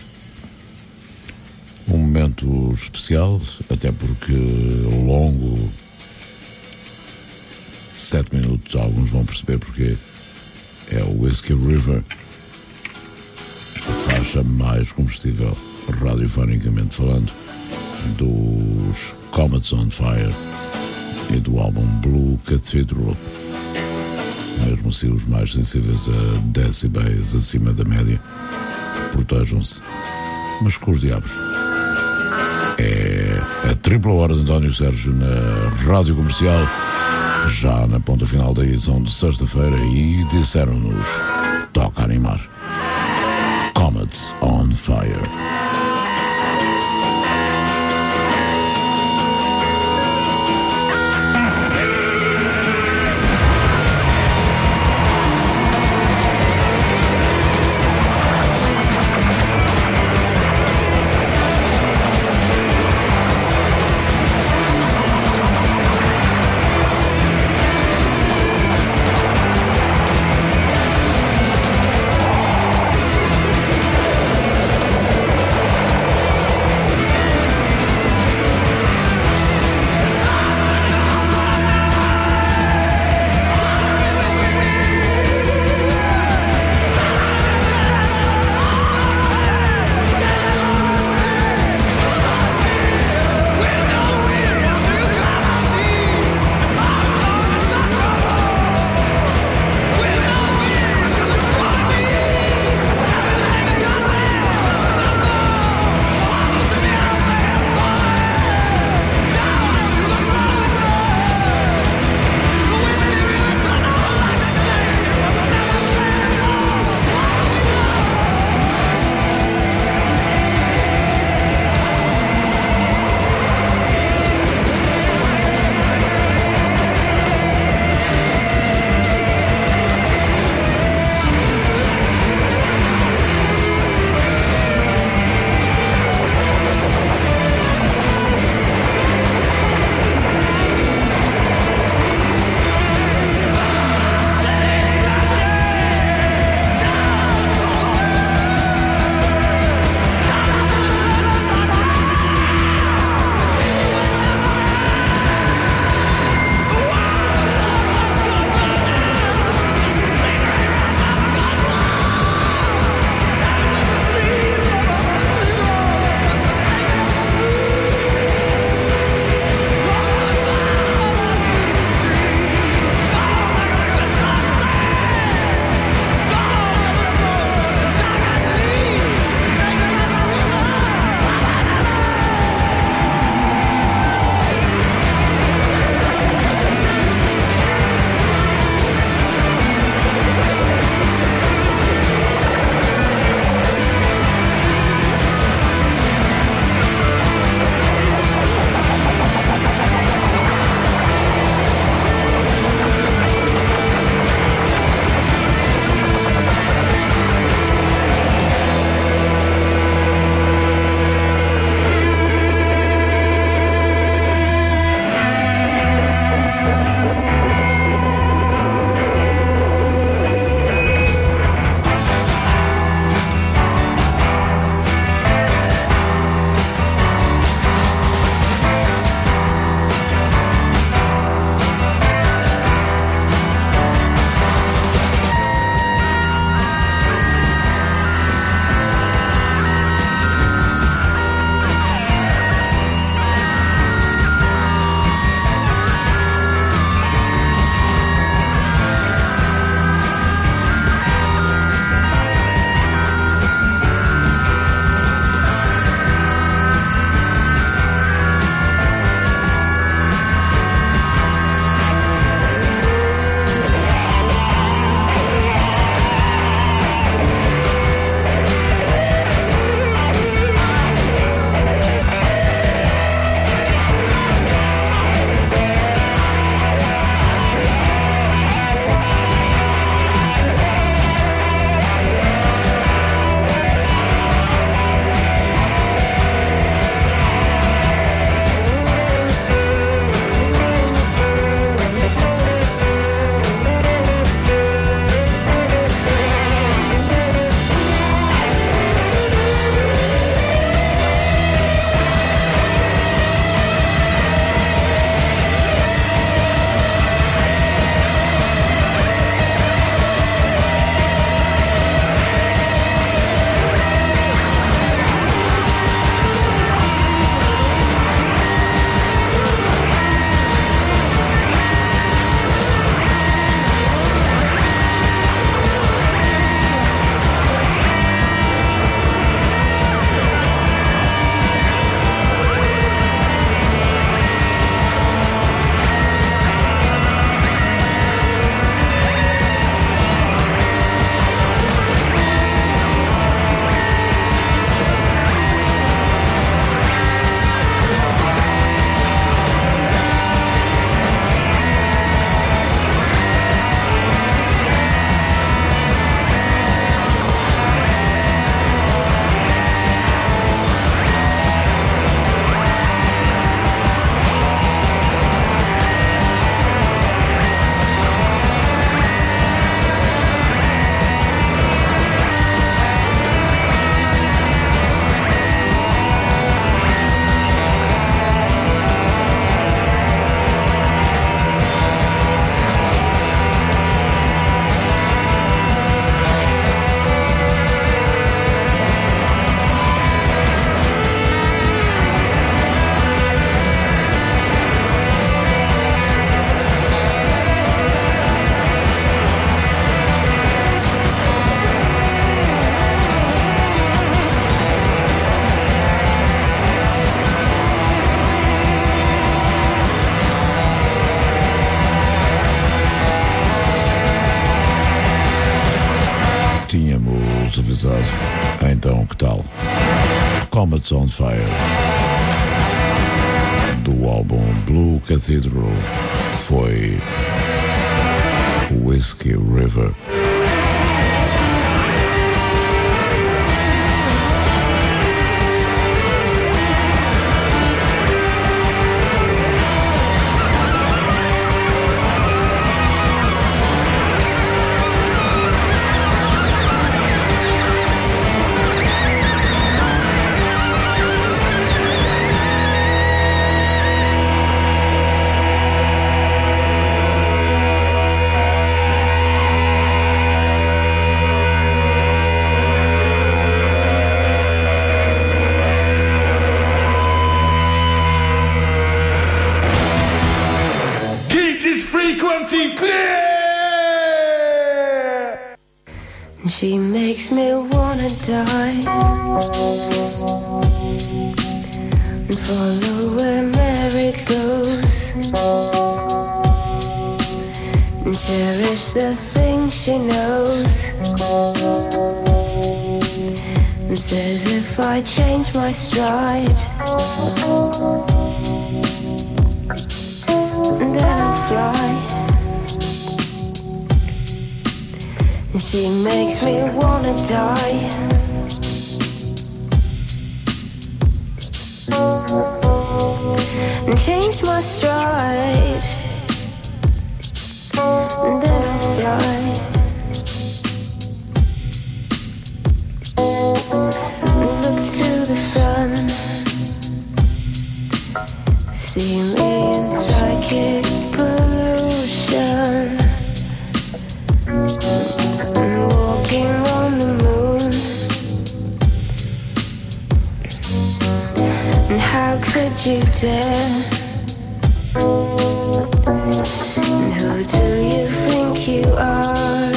Um momento especial, até porque longo, 7 minutos, alguns vão perceber porquê. é o Whiskey River, a faixa mais combustível, radiofonicamente falando, dos Comets on Fire e do álbum Blue Cathedral. Mesmo assim, os mais sensíveis a decibéis acima da média, protejam-se, mas com os diabos. É a tripla hora de António Sérgio na Rádio Comercial, já na ponta final da edição de sexta-feira, e disseram-nos: toca animar. Comets on Fire. Então, que tal? Comets on Fire, do álbum Blue Cathedral, foi Whiskey River. She makes me wanna die and follow where Mary goes and cherish the things she knows and says if I change my stride then I'll fly. She makes me wanna die and change my stride and then I'll fly. Look to the sun, see me in psychic pollution, walking on the moon. And how could you dare? And who do you think you are?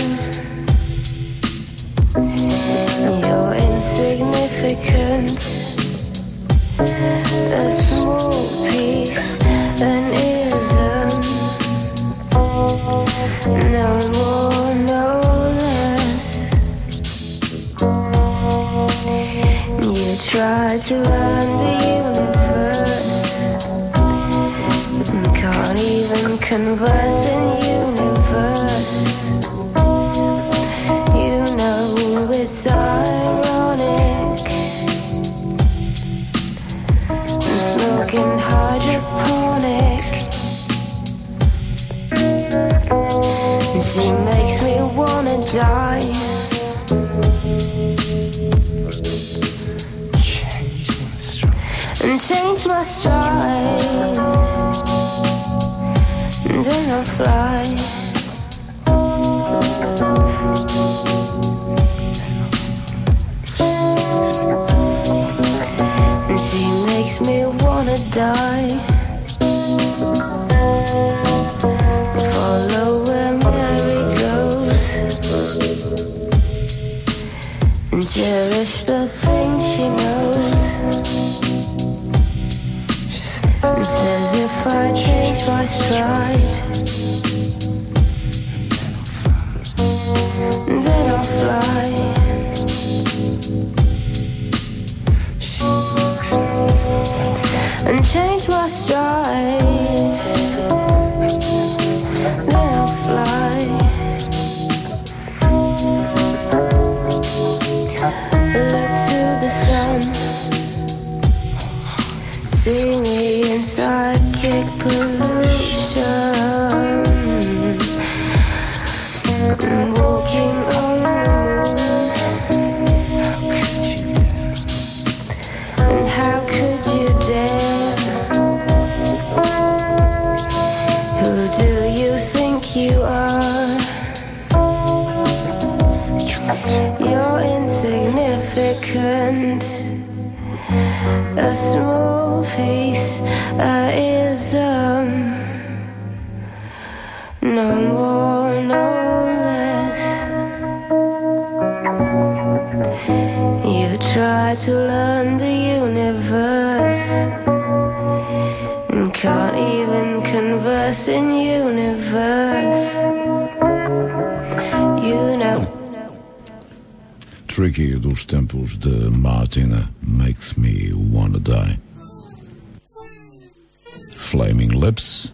You're insignificant, a small piece, an ism, no more, no less. You try to learn the universe, can't even converse in universe. You know it's ironic, smoking hydroponic. She makes me wanna die. And change my stride, and then I'll fly. And she makes me wanna die. Follow where Mary goes and cherish the things she knows. And says if I change my stride, then I'll fly. And change my stride, then I'll fly. Look to the sun, see me in psychic pollution, walking on the moon. And how could you dare? Who do you think you are? You're insignificant, a small piece, a ism, no more, no less. You try to learn the universe and can't even converse in universe. You know. Tricky dos tempos de Martina, Makes Me Wanna Die. Flaming Lips.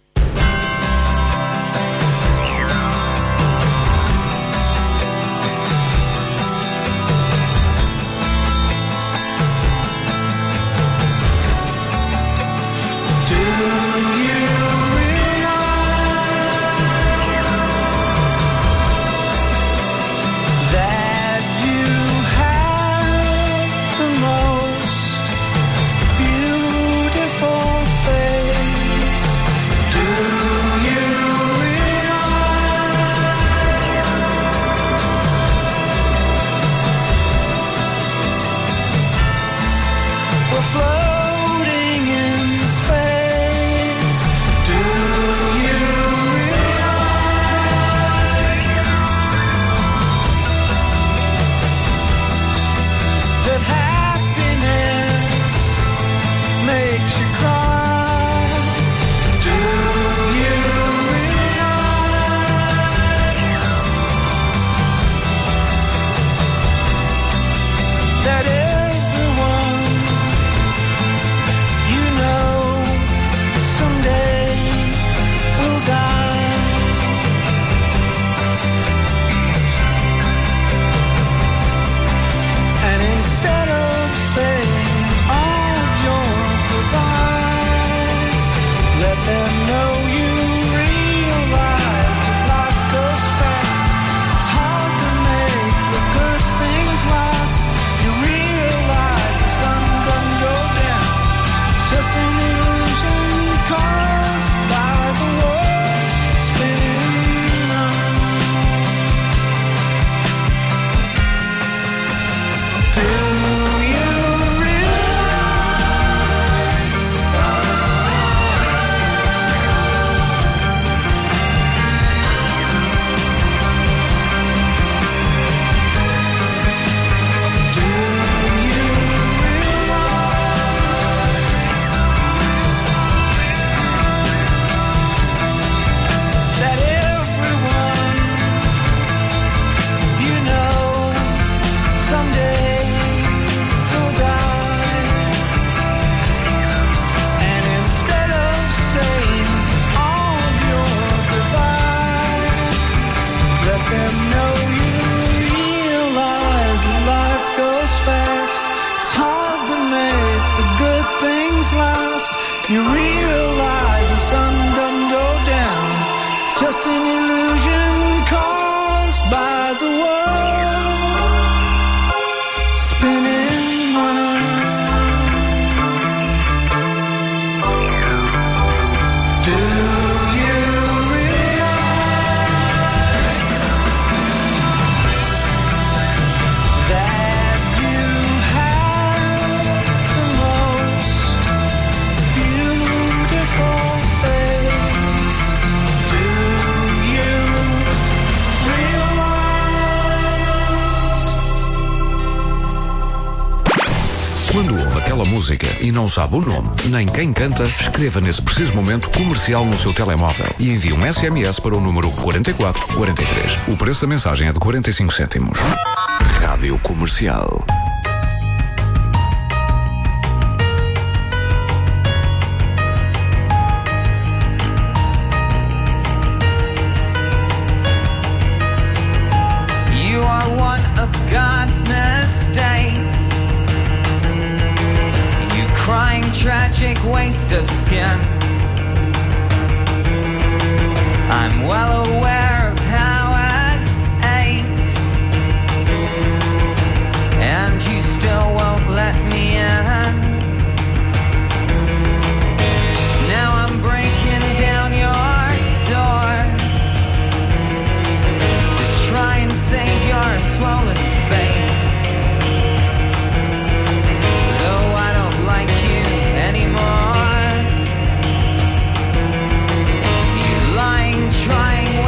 You realize the sun doesn't go down. It's just an illusion caused by the world spinning round. Do you realize that you have the most beautiful face? Do you realize? Quando ouve aquela música e não sabe o nome, nem quem canta, escreva nesse preciso momento comercial no seu telemóvel e envie um SMS para o número 4443. O preço da mensagem é de 45 cêntimos. Rádio Comercial. You are one of God's mistakes. You crying tragic waste of skin. I'm well aware of how it aches, and you still won't let me in. Now I'm breaking down your door to try and save your swollen face. Though I don't like you anymore, you lying, trying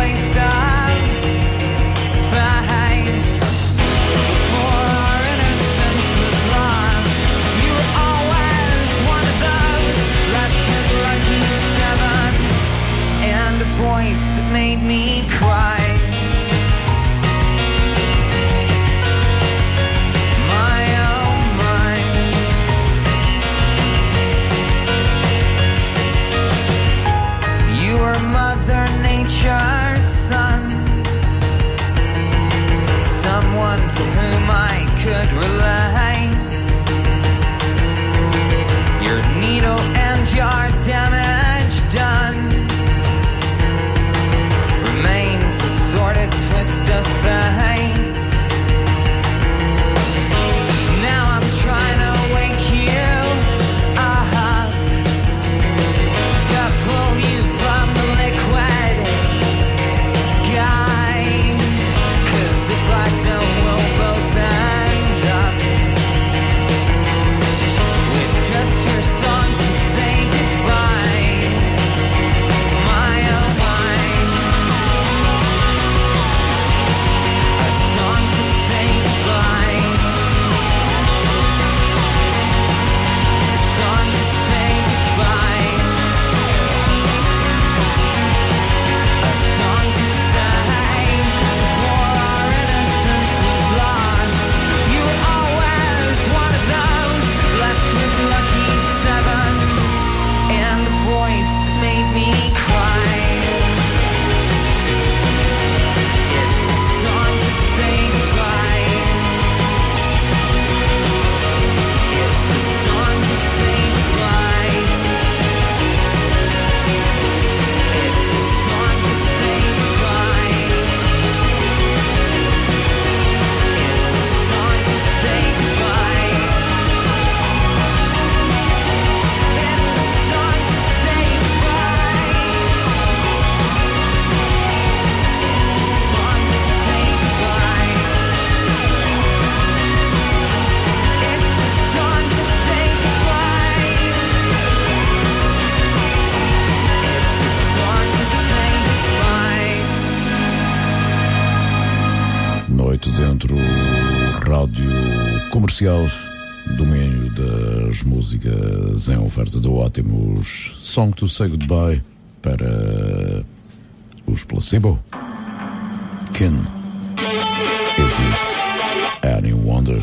Comercial, domínio das músicas em oferta de ótimos Song to Say Goodbye para os Placebo. Ken, Is It Any Wonder?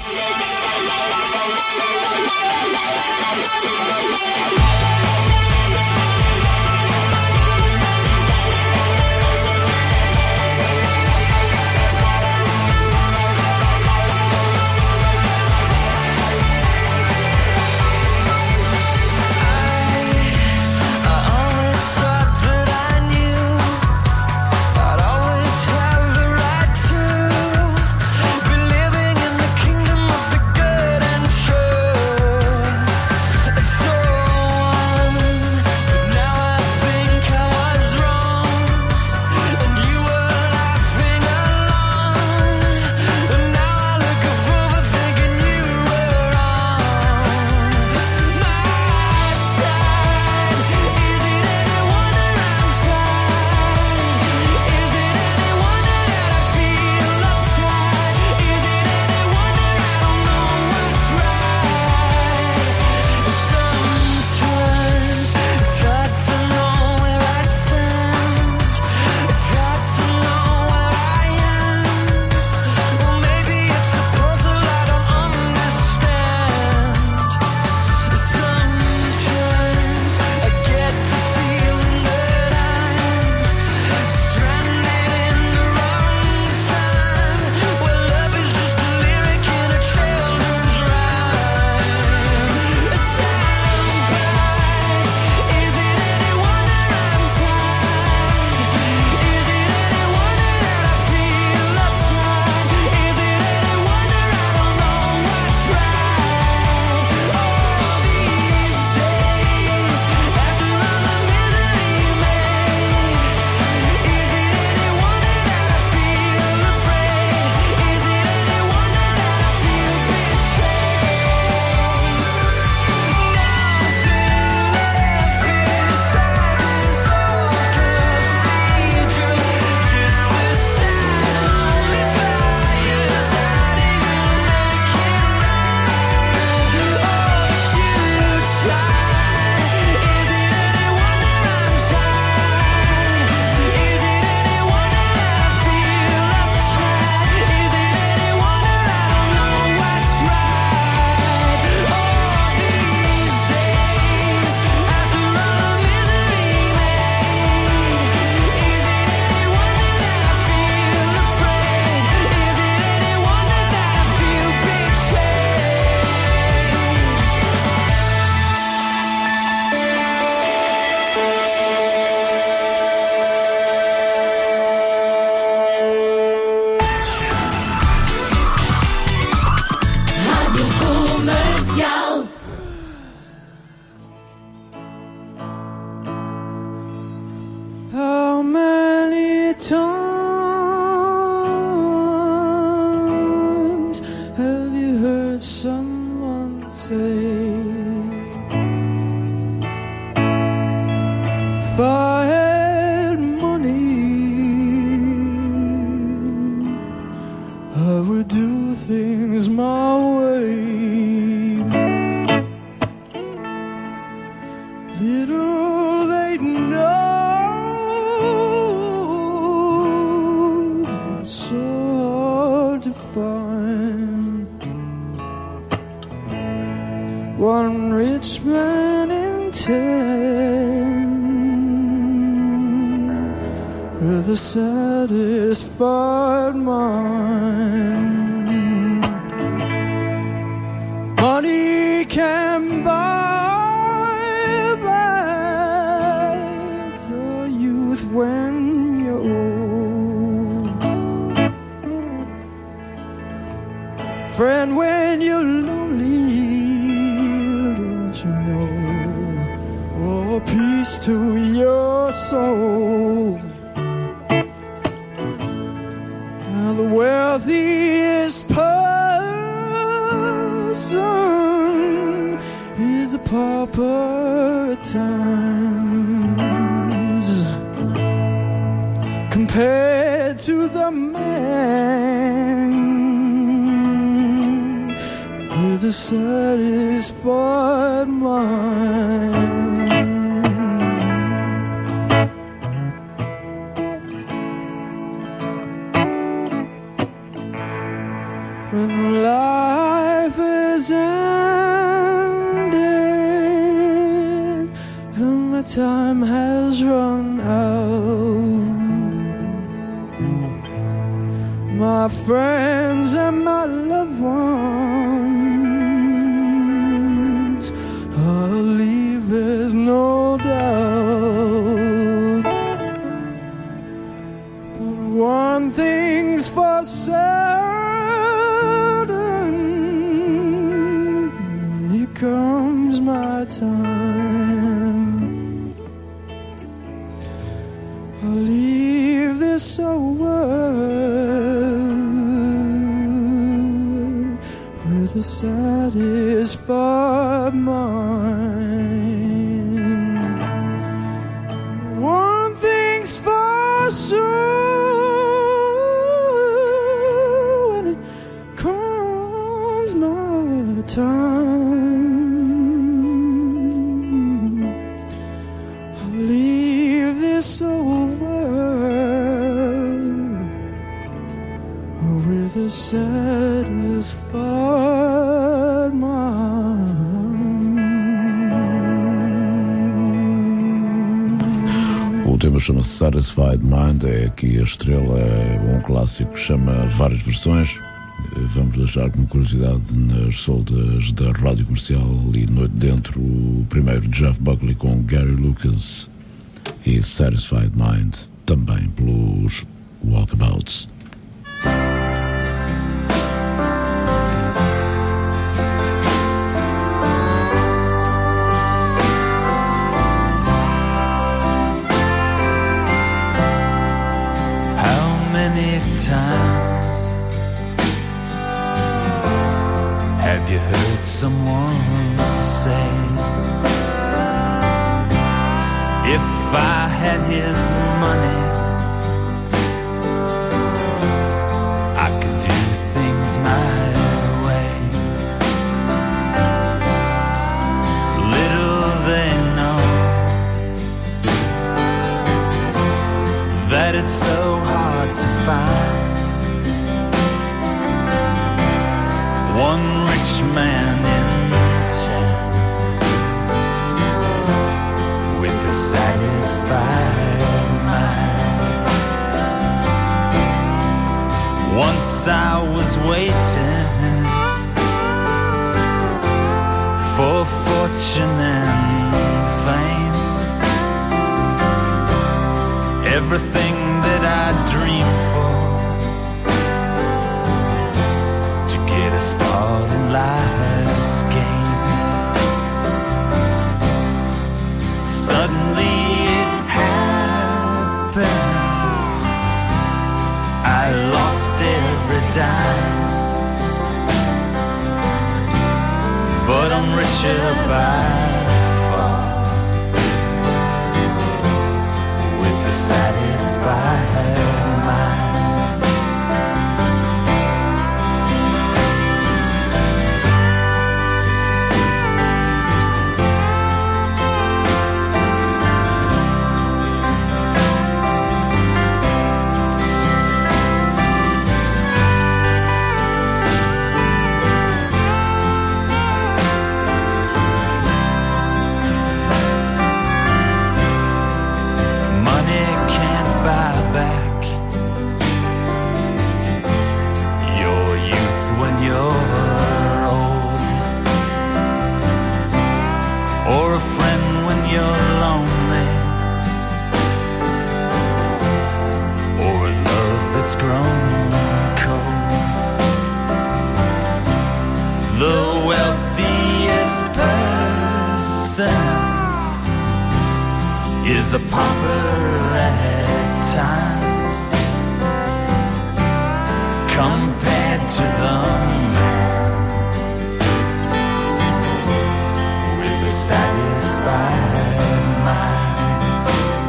Compared to the man with a satisfied mind. When life is ended and my time has run out, my friends and my loved ones, I'll leave, there's no doubt. But one thing's for certain, here comes my time. I'll leave this old world with a satisfied mind. One thing's for sure, when it comes my time, I'll leave this old world with a satisfied mind. O tema chama-se Satisfied Mind, é aqui a estrela, é um clássico, chama várias versões. Vamos deixar como curiosidade nas soldas da Rádio Comercial ali noite dentro, o primeiro Jeff Buckley com Gary Lucas e Satisfied Mind, também pelos Walkabouts. How many times have you heard someone say, if I had his money, I could do things my way. Little they know that it's so hard to find one rich man in town with a satisfied mind. Once I was waiting for fortune and fame, everything that I dreamed for, to get a start in life's game. Suddenly it happened, I lost every dime, but I'm richer by far with a satisfied mind. Is a pauper at times compared to the man with a satisfied mind.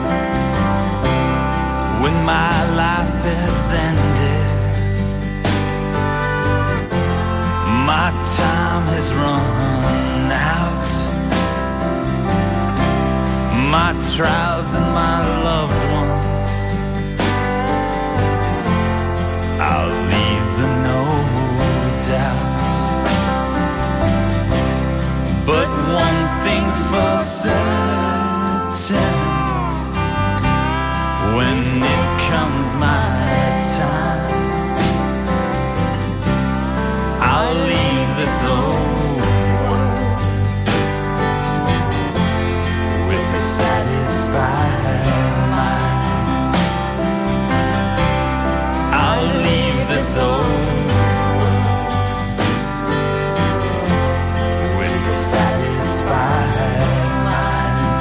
When my life has ended, my time has my trials and my loved ones. I'll leave them no doubt. But one thing's for certain, when it comes my time, I'll leave this old world with a satisfied mind. I'll leave this old world with a satisfied mind.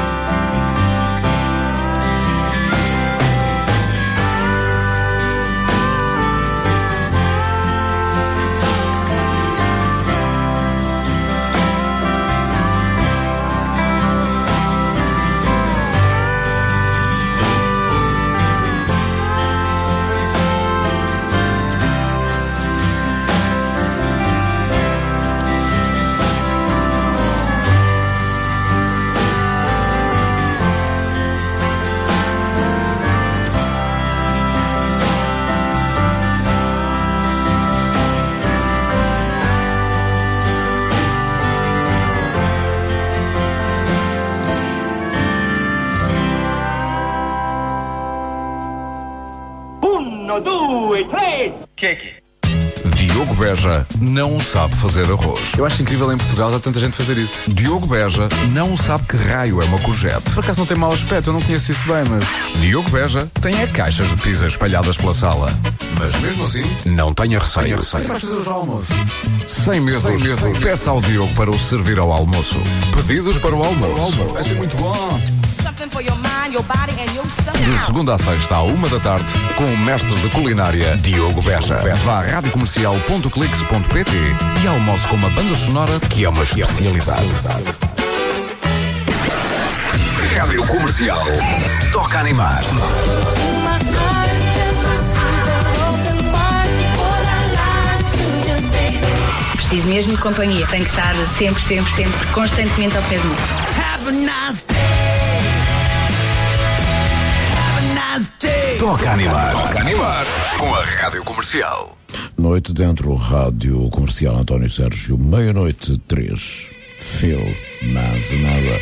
Diogo Beja não sabe fazer arroz. Eu acho incrível em Portugal há tanta gente fazer isso. Diogo Beja não sabe que raio é uma courgette. Por acaso não tem mau aspecto, eu não conheço isso bem, mas... Diogo Beja tem caixas de pizza espalhadas pela sala. Mas mesmo assim, não tem a receita. Para fazer os almoços. Sem medos, peça ao Diogo para o servir ao almoço. Pedidos para o almoço. Vai ser muito bom. De segunda a sexta à 13h, com o mestre de culinária Diogo Beja. Vá a radiocomercial.clix.pt e almoce com uma banda sonora que é uma especialidade. Rádio Comercial. Toca animar. Preciso mesmo de companhia. Tem que estar sempre, constantemente ao pé de mim. Toca animar. Toca animar. Com a Rádio Comercial. Noite dentro, Rádio Comercial António Sérgio, 00:03. Phil Manzanera.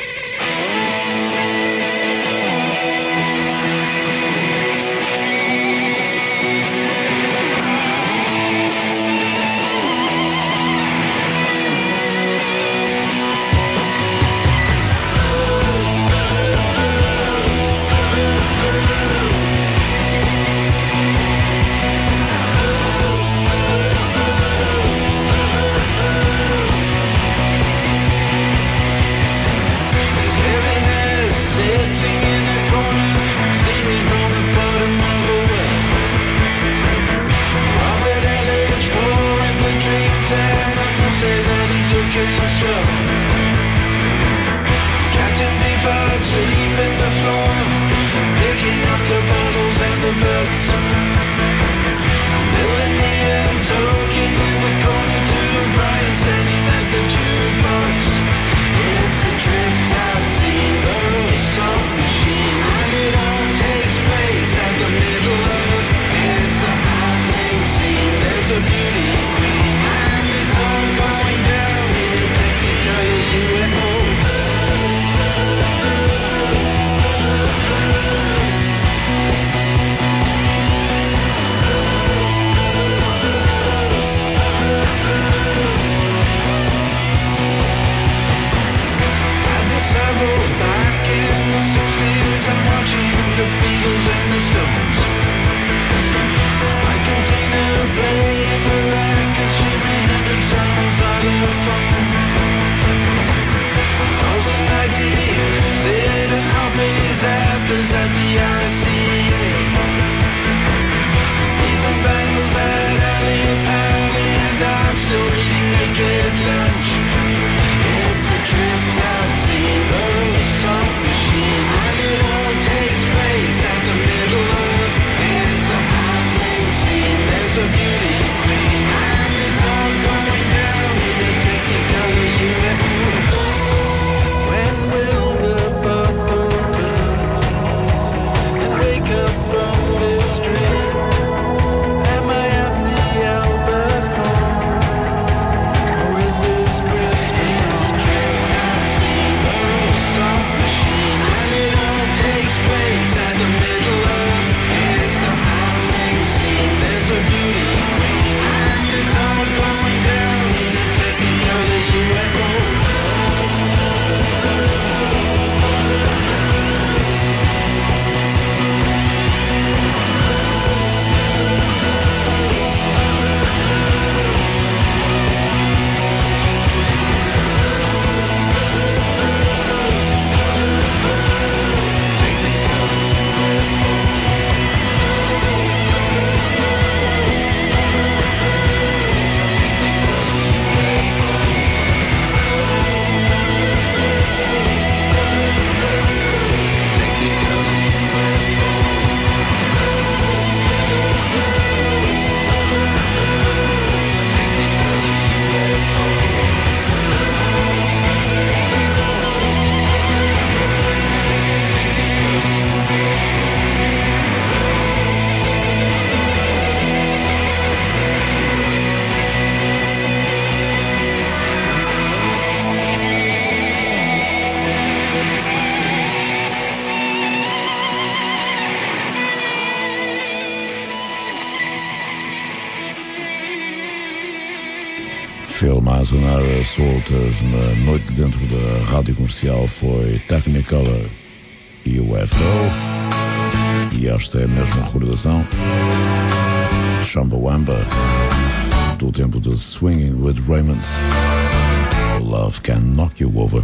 sonar soltas na noite dentro da rádio comercial foi Technicolor e UFO. E esta é a mesma recordação de Chumbawamba do tempo de Swinging with Raymond. Love Can Knock You Over.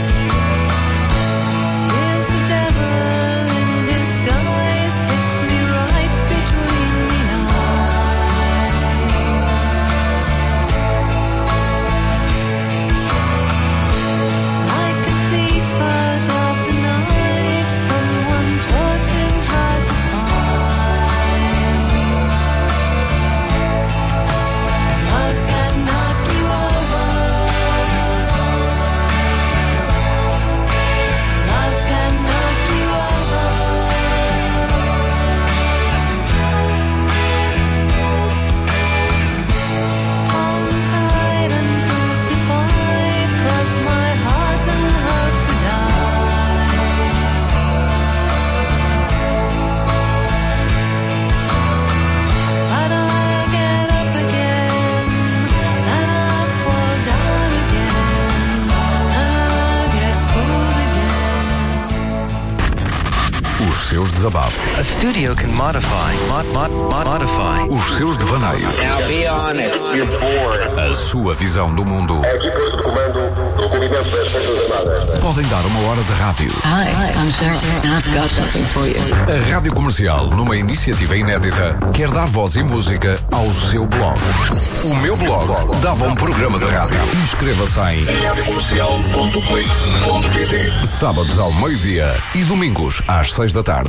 Desabafos. A studio can modify. Os seus devaneios. Now be honest, you're bored. A sua visão do mundo. É aqui posto de comando do movimento das Forças Armadas. Podem dar uma hora de rádio. Hi, I'm Sarah. I've got something for you. A Rádio Comercial, numa iniciativa inédita, quer dar voz e música ao seu blog. O meu blog dava um programa de rádio. Inscreva-se em radiocomercial.blitz.pt. Sábados ao meio-dia e domingos às 6 da tarde.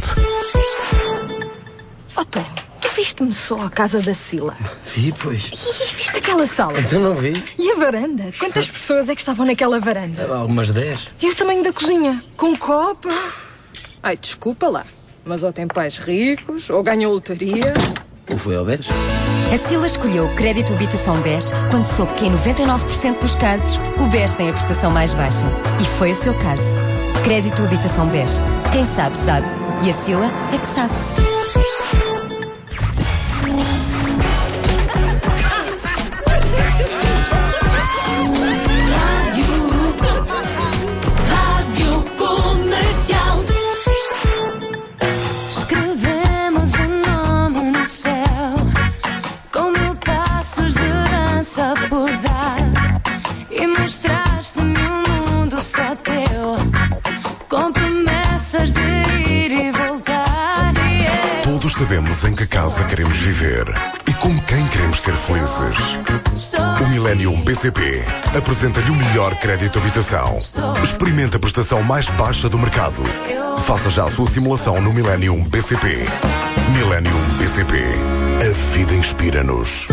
Tom, tu viste-me só à casa da Sila? Vi, pois. E viste aquela sala? Então não vi. E a varanda? Quantas pessoas é que estavam naquela varanda? Algumas 10. E o tamanho da cozinha? Com copo? Ai, desculpa lá, mas ou tem pais ricos, ou ganham lotaria. Ou foi ao BES? A Sila escolheu o crédito habitação BES quando soube que em 99% dos casos o BES tem a prestação mais baixa. E foi o seu caso. Crédito habitação BES. Quem sabe, sabe. E a Sila é que sabe. Todos sabemos em que casa queremos viver e com quem queremos ser felizes. O Millennium BCP apresenta-lhe o melhor crédito habitação. Experimente a prestação mais baixa do mercado. Faça já a sua simulação no Millennium BCP. Millennium BCP. A vida inspira-nos.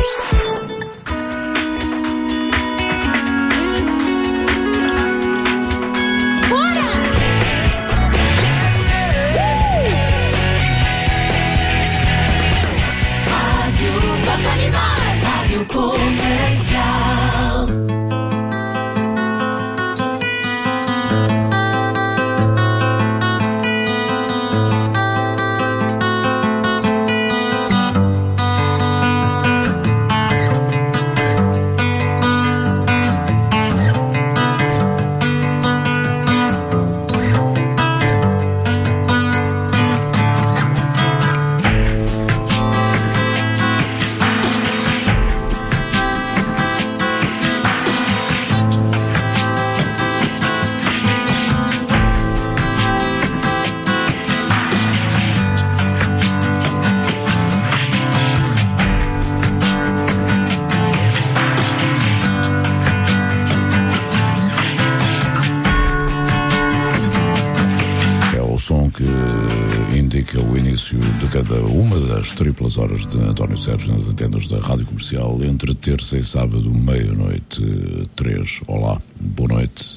Indica o início de cada uma das triplas horas de António Sérgio nas antenas da Rádio Comercial entre terça e sábado, meia-noite 3. Olá, boa noite.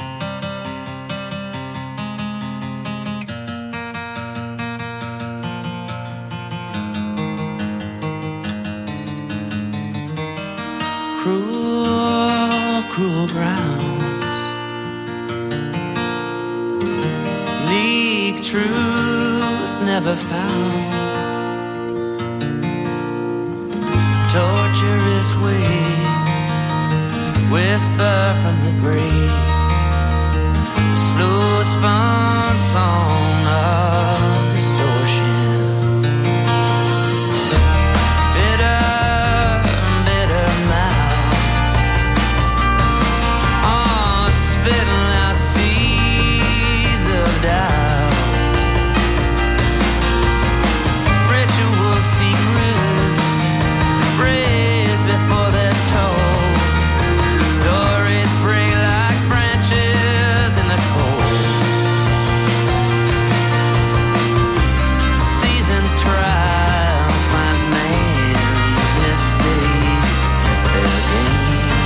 Cruel, cruel grounds leak truths never found. Torturous ways whisper from the grave, a slow spun song of distortion. Bitter, bitter mouth, oh, spitting out seeds of doubt. Ritual secret, raised before they're told. Stories break like branches in the cold. Seasons trial finds man's mistakes fair game.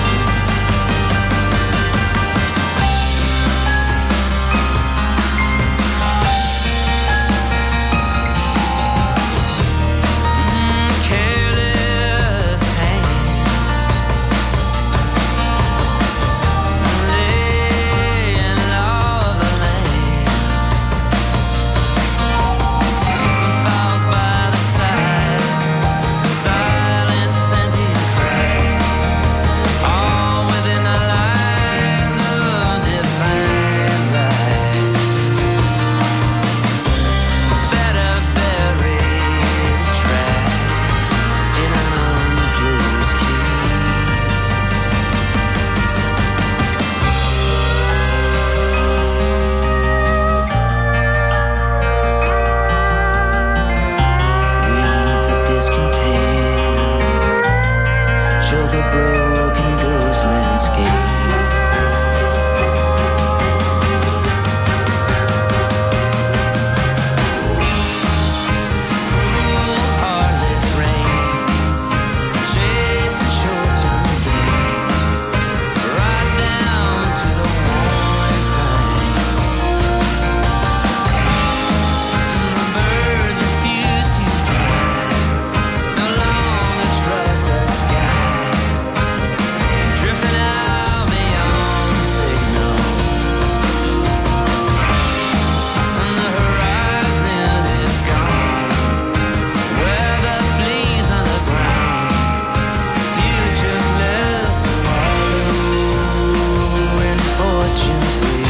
Careless hand laying low of the land, falls by the side, silent sentient cry, all within the lines of undefined light. Better buried tracks in an unclosed key. Weeds of discontent choke a broken ghost landscape. Heartless rain, chasing short-term gains, right down to the warning signs. The birds refuse to fly, no longer trust the sky, drifting out beyond the signal. And the horizon is gone, where the fleas on the ground, futures left to wallow in fortune's wheel.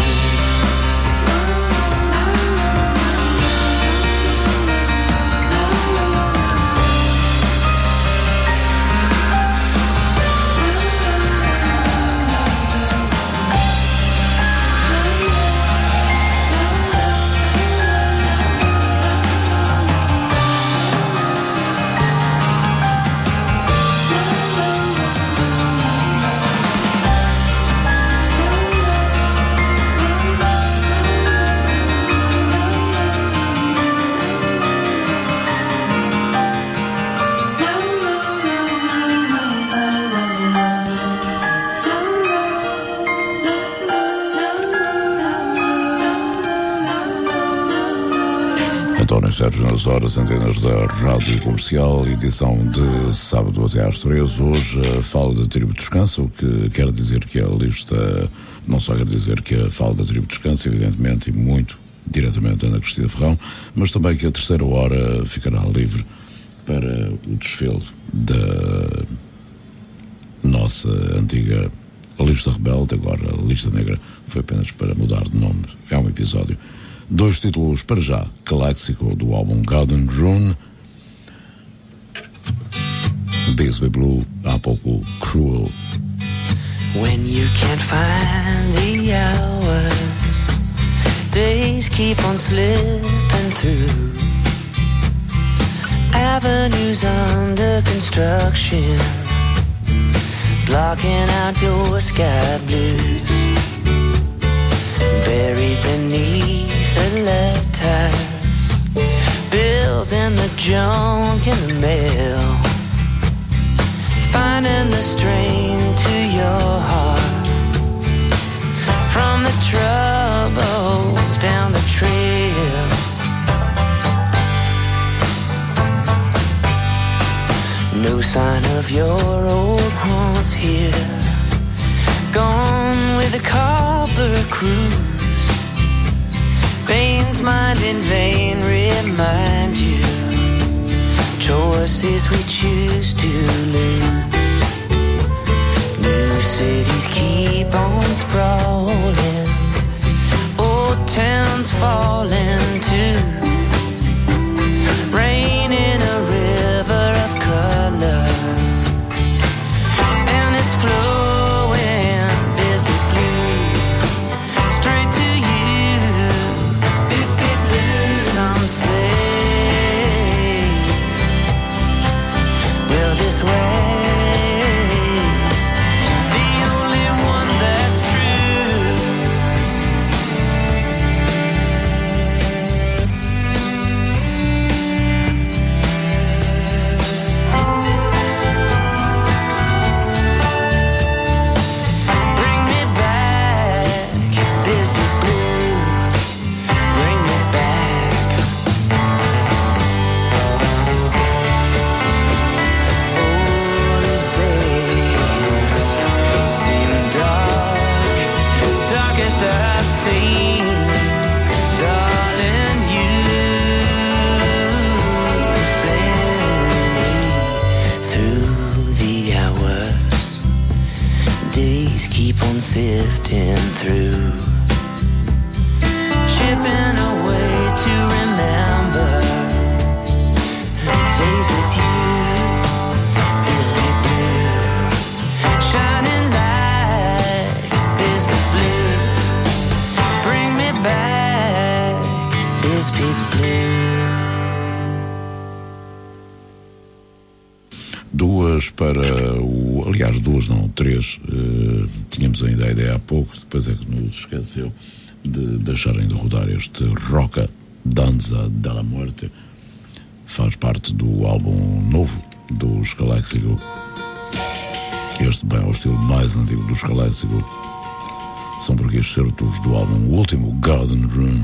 António Sérgio nas horas, antenas da Rádio Comercial, edição de sábado até às 3. Hoje a Fala da Tribo descansa, o que quer dizer que a lista, não só quer dizer que a Fala da Tribo descansa, evidentemente, e muito diretamente Ana Cristina Ferrão, mas também que a terceira hora ficará livre para o desfile da nossa antiga Lista Rebelde, agora a Lista Negra, foi apenas para mudar de nome, é um episódio. 2 títulos para já, Calexico do álbum Garden Rune, Bisbee Blue, há pouco Cruel. When you can't find the hours, days keep on slipping through, avenues under construction, blocking out your sky blues, buried beneath the letters, bills in the junk in the mail, finding the strain to your heart, from the troubles down the trail. No sign of your old haunts here, gone with the copper cruise. Veins mind in vain remind you, choices we choose to lose. New Cities keep on sprawling, old towns falling too. Rain in a river of color, and it's flowing Bisbee blue, straight to you, Bisbee blue. Some say, well, this way sifting through, chipping away to remember days with you, Bisbee blue, shining like Bisbee blue. Bring me back, Bisbee blue. Duas para o... Aliás, duas não, três. Tínhamos ainda a ideia há pouco, depois é que nos esqueceu de deixarem de rodar este Roca Danza della Muerte. Faz parte do álbum novo dos Calexico. Este bem ao estilo mais antigo dos Calexico. São porque estes certos do álbum o último, Garden Room.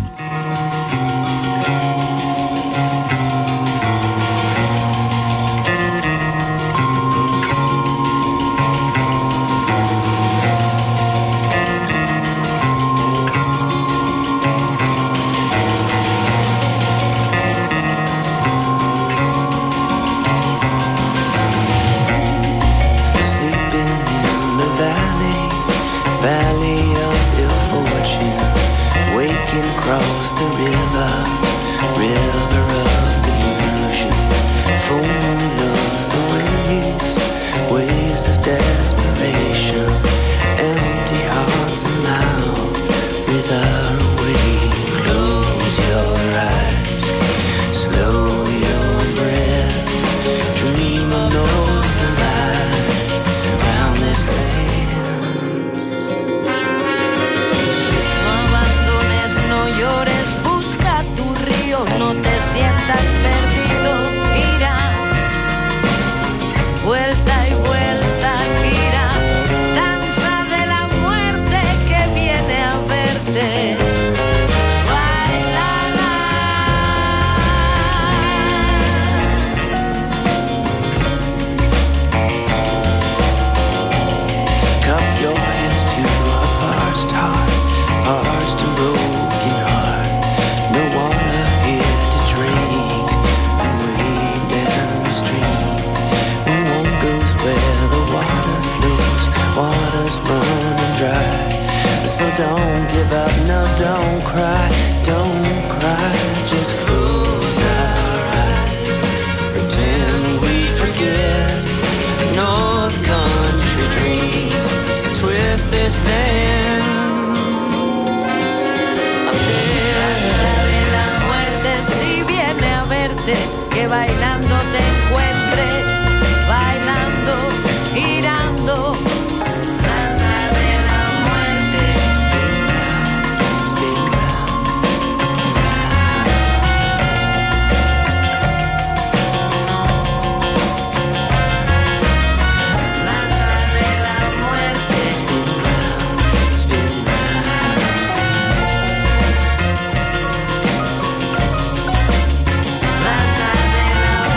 Que bailando te encuentre, bailando, girando, danza de la muerte. Spin round, spin round. Danza de la muerte. Spin round, spin round. Danza de la muerte.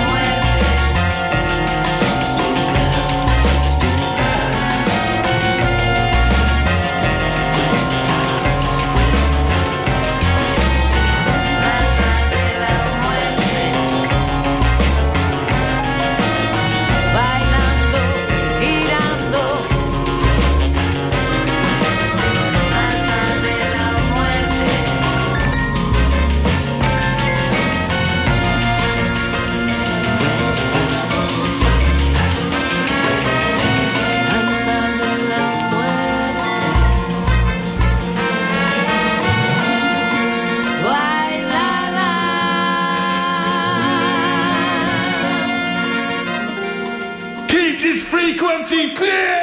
Quality Clear!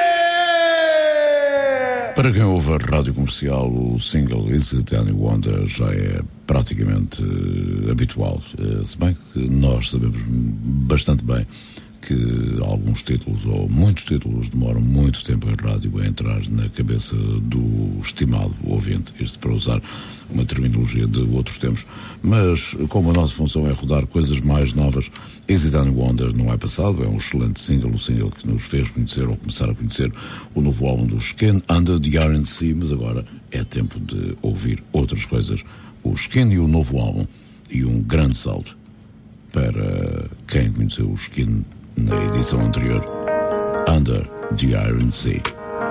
Para quem ouve a rádio comercial, o single Is It Any Wonder já é praticamente habitual. Se bem que nós sabemos bastante bem que alguns títulos, ou muitos títulos, demoram muito tempo em rádio a entrar na cabeça do estimado ouvinte. Isto para usar uma terminologia de outros tempos. Mas, como a nossa função é rodar coisas mais novas, Is It Any Wonder não é passado, é um excelente single, o single que nos fez conhecer, ou começar a conhecer, o novo álbum do Skin, Under the Iron Sea, mas agora é tempo de ouvir outras coisas. O Skin e o novo álbum, e um grande salto para quem conheceu o Skin na edição anterior, Under the Iron Sea.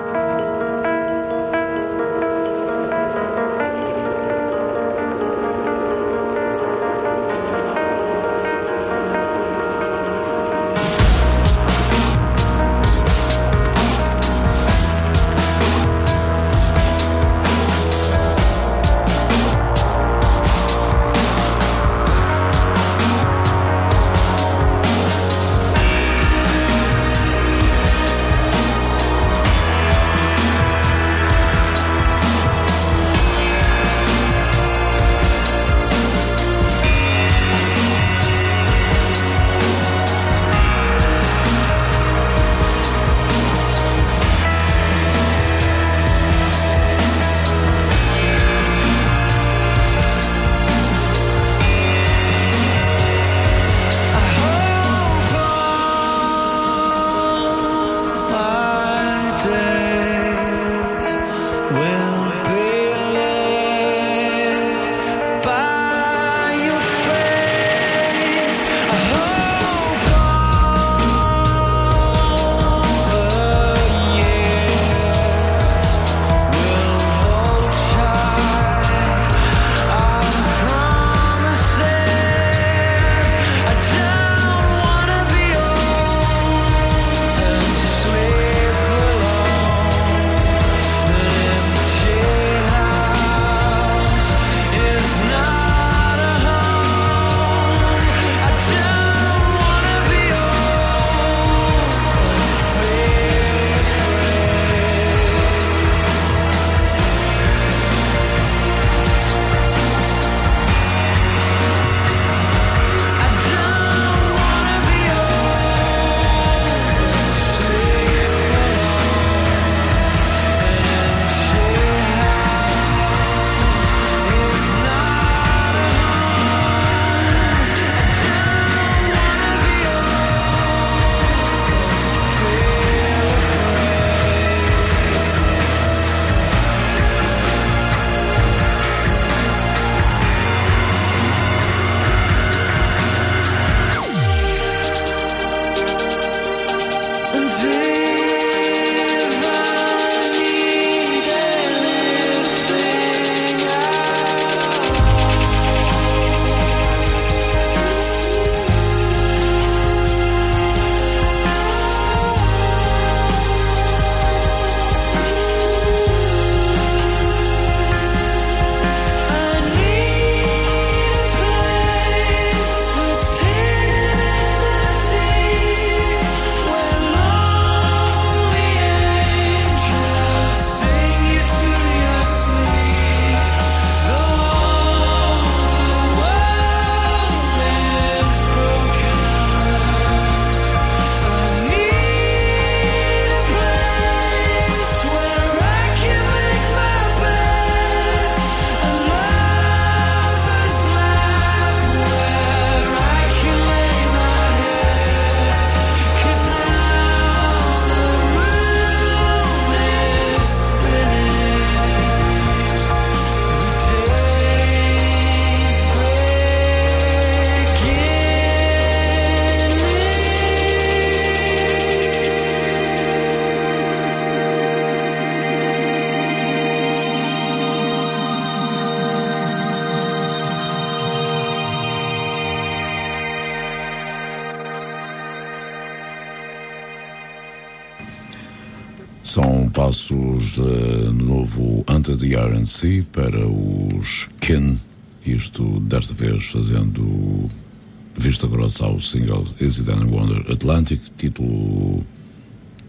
São passos no novo Under the Iron Sea para os Kin, isto desta vez fazendo vista grossa ao single Is It Any Wonder Atlantic, título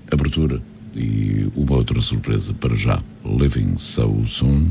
abertura e uma outra surpresa para já, Living So Soon.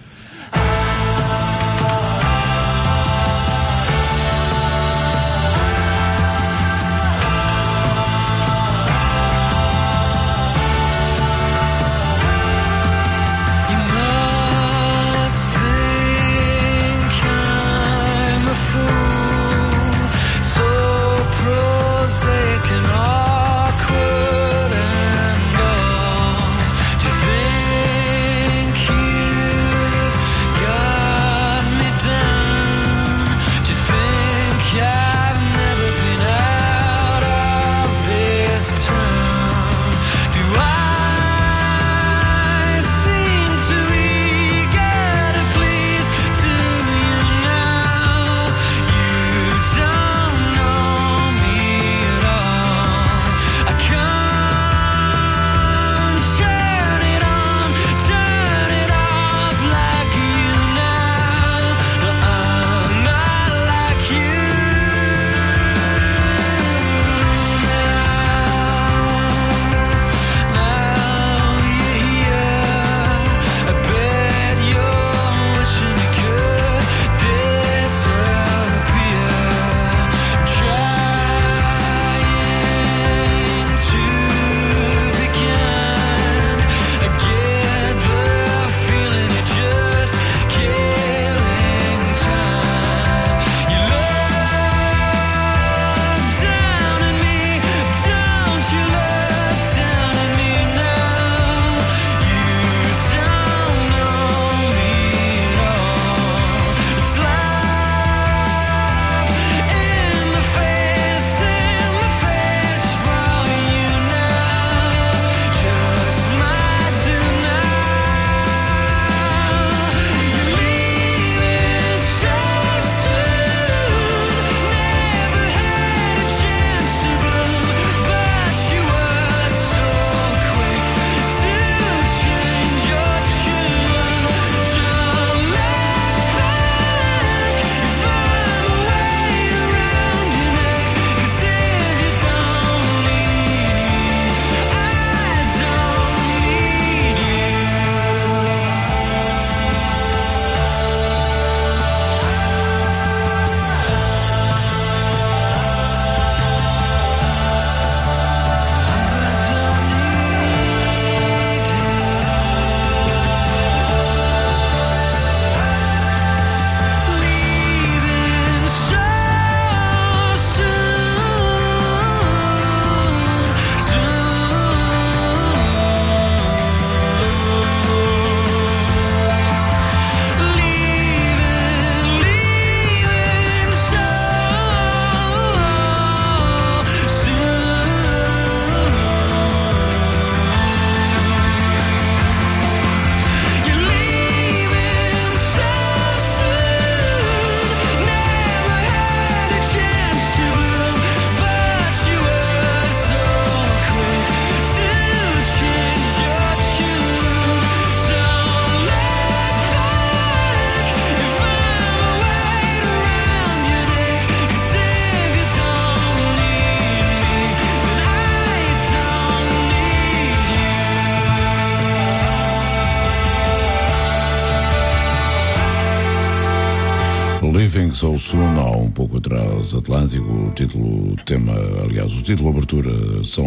Living So Soon, há um pouco atrás, Atlântico, o título, tema, aliás, o título abertura são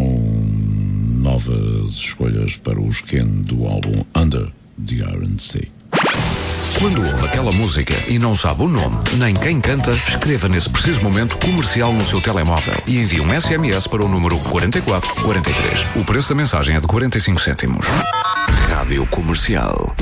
novas escolhas para o skin do álbum Under the Iron Sea. Quando ouve aquela música e não sabe o nome, nem quem canta, escreva nesse preciso momento comercial no seu telemóvel e envie um SMS para o número 4443. O preço da mensagem é de 45 cêntimos. Rádio Comercial.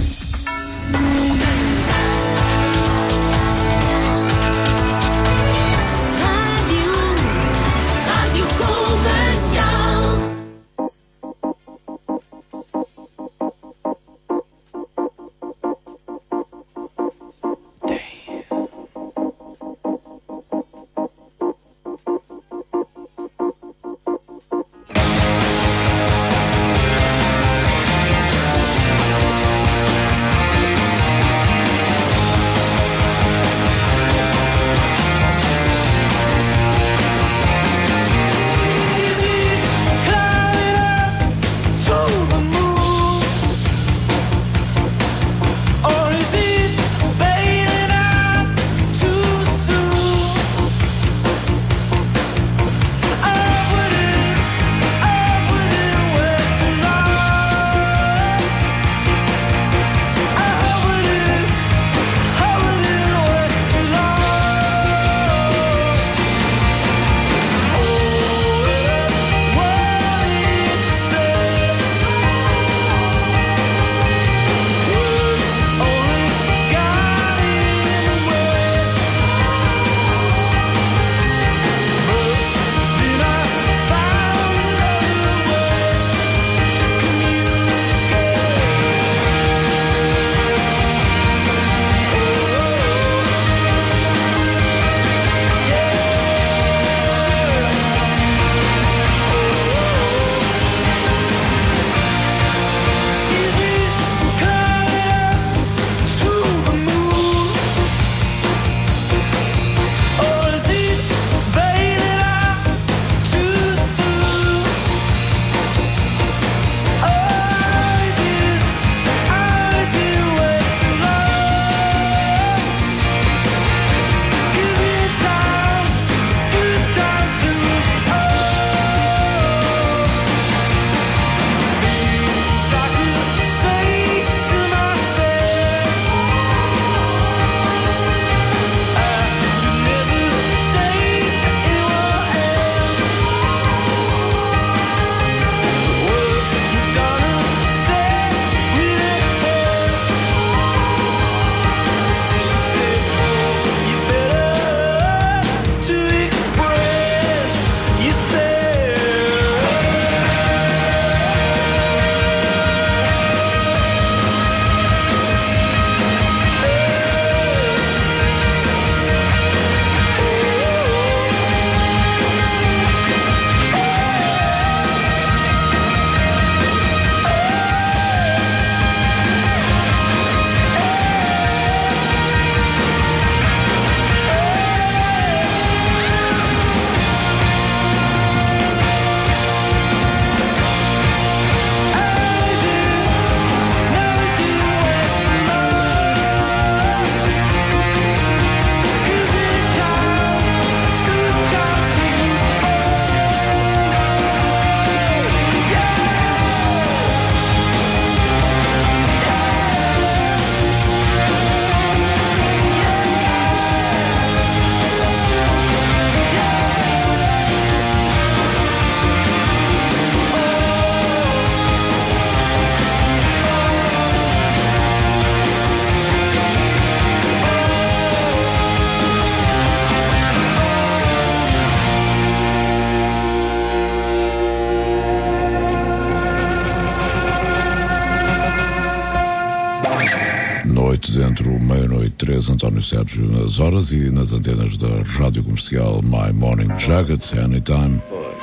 Noite dentro, meia-noite 3, António Sérgio nas horas e nas antenas da Rádio Comercial My Morning Jacket, Anytime.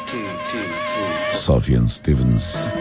Sufjan Stevens.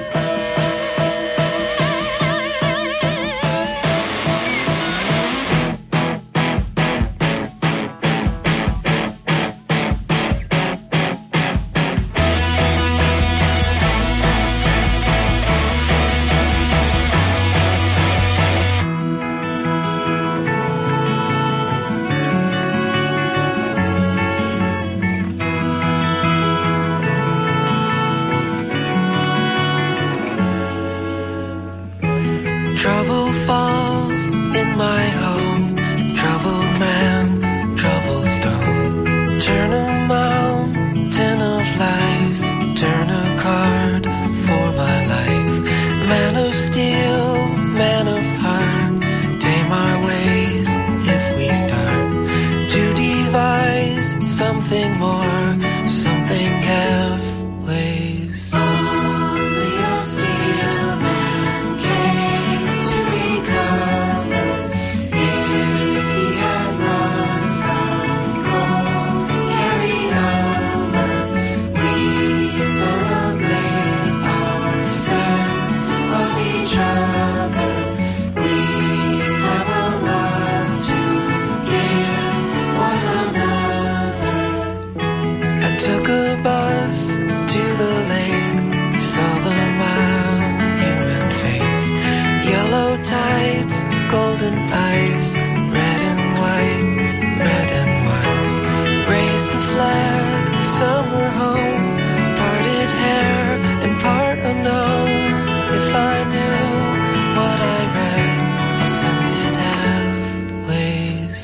Trouble falls in my home, troubled man, troubled stone. Turn a mountain of lies, turn a card for my life. Man of steel, man of heart, tame our ways if we start to devise something more, something halfways. Only a steel man came to recover. If he had run from gold carried over, we celebrate our sense of each other. We have a lot to give one another. I took a bus to the lake, saw the monument face, yellow tides, golden eyes, red and white, red and white. Raised the flag, summer home, parted hair and part unknown. If I knew what I read, I'll send it halfways.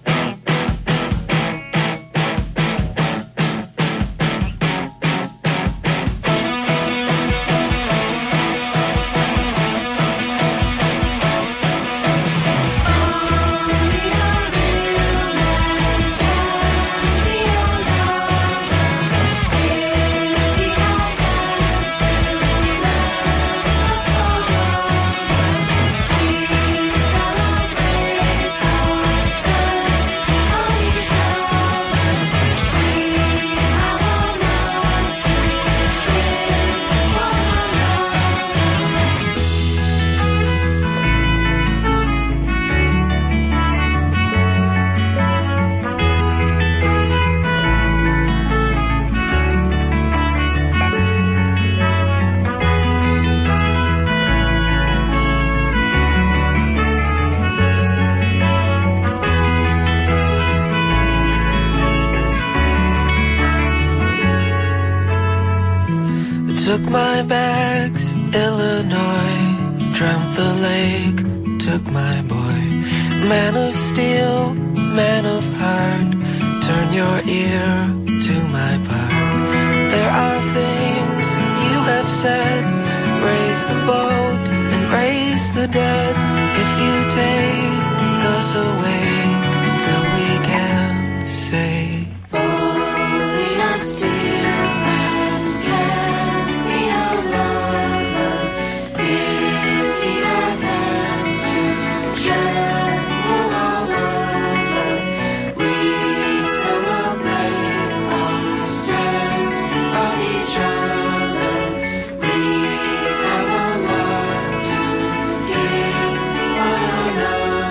Took my bags, Illinois, dreamt the lake, took my boy. Man of steel, man of heart, turn your ear to my part. There are things you have said, raise the boat and raise the dead. If you take us away, still we can say, only a steel man can be a lover. If he had hands to tremble all over, we celebrate our sense of each other. We have a lot to give one another.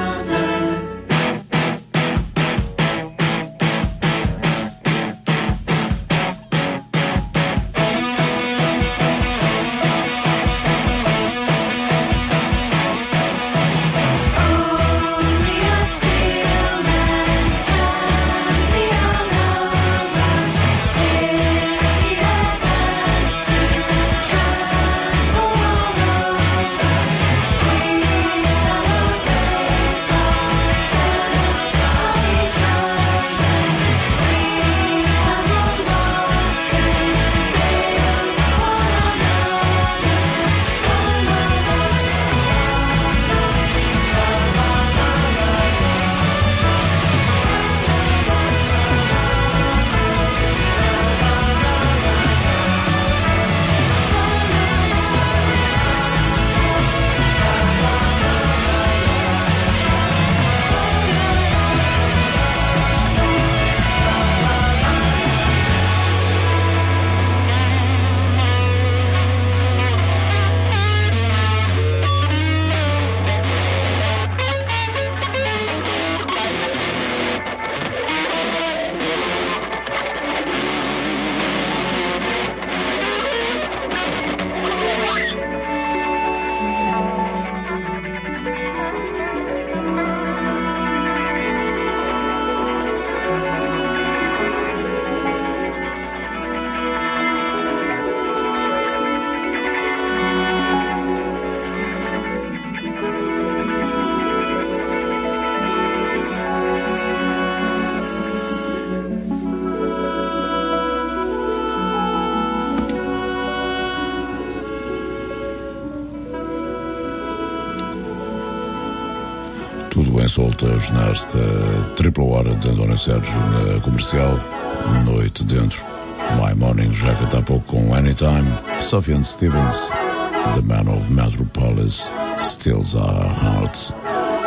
Tudo em soltas nesta tripla hora de António Sérgio na Comercial. Noite dentro. My Morning Jacket há pouco com Anytime. Sufjan Stevens, The Man of Metropolis, Stills Our Hearts.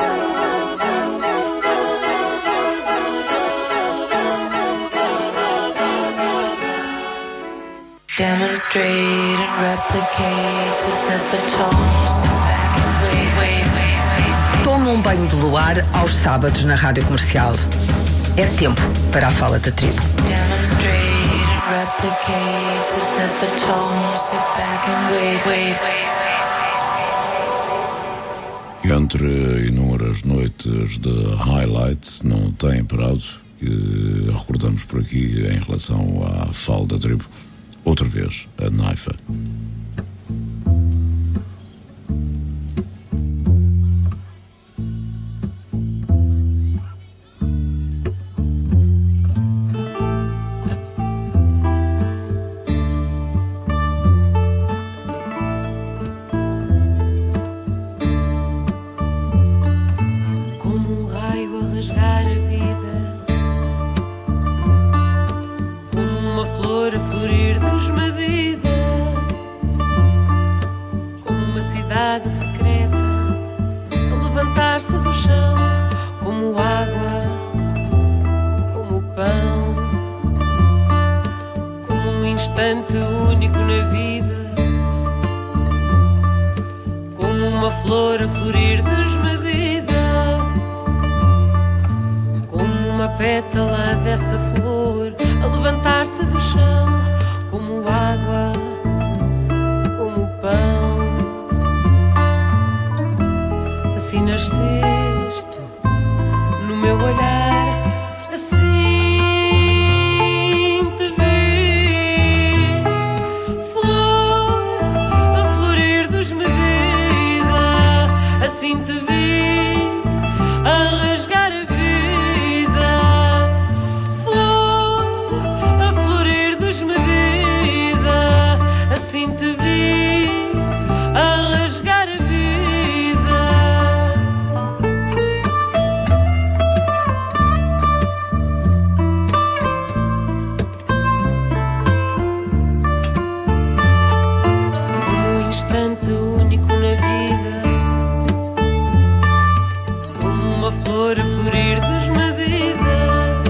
Demonstrate and replicate to set the tone. Step back and wait. Toma um banho de luar aos sábados na Rádio Comercial. É tempo para a fala da tribo. Demonstrate and replicate to set the tone. Step back and wait. Entre inúmeras noites de highlights, não tem parado. Recordamos por aqui em relação à fala da tribo. Outra vez, a Naifa. Como um raio a rasgar a vida, como uma flor a florir desmedida, como uma cidade secreta a levantar-se do chão, como água, como pão, como um instante único na vida, como uma flor a florir desmedida, como uma pétala dessa flor a levantar-se do chão, como água, como pão. Assim nasceste no meu olhar, assim te vi, flor a florir desmedida, assim te vi a rasgar a vida, flor a florir desmedida, assim te vi a rasgar a vida. Como um instante único na vida, como uma flor a florir desmedida,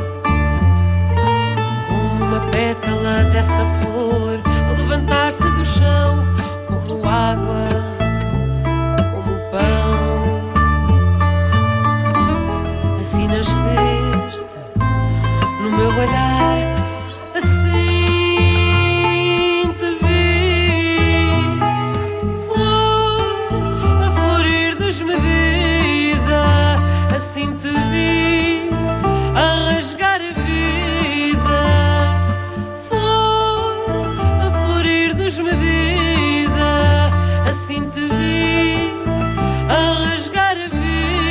como uma pétala dessa flor a levantar-se do chão, como água, como pão. Assim nasceste no meu olhar, assim te vi, flor a florir desmedida, assim te vi a rasgar a vida, flor a florir desmedida, assim te vi a rasgar a vida.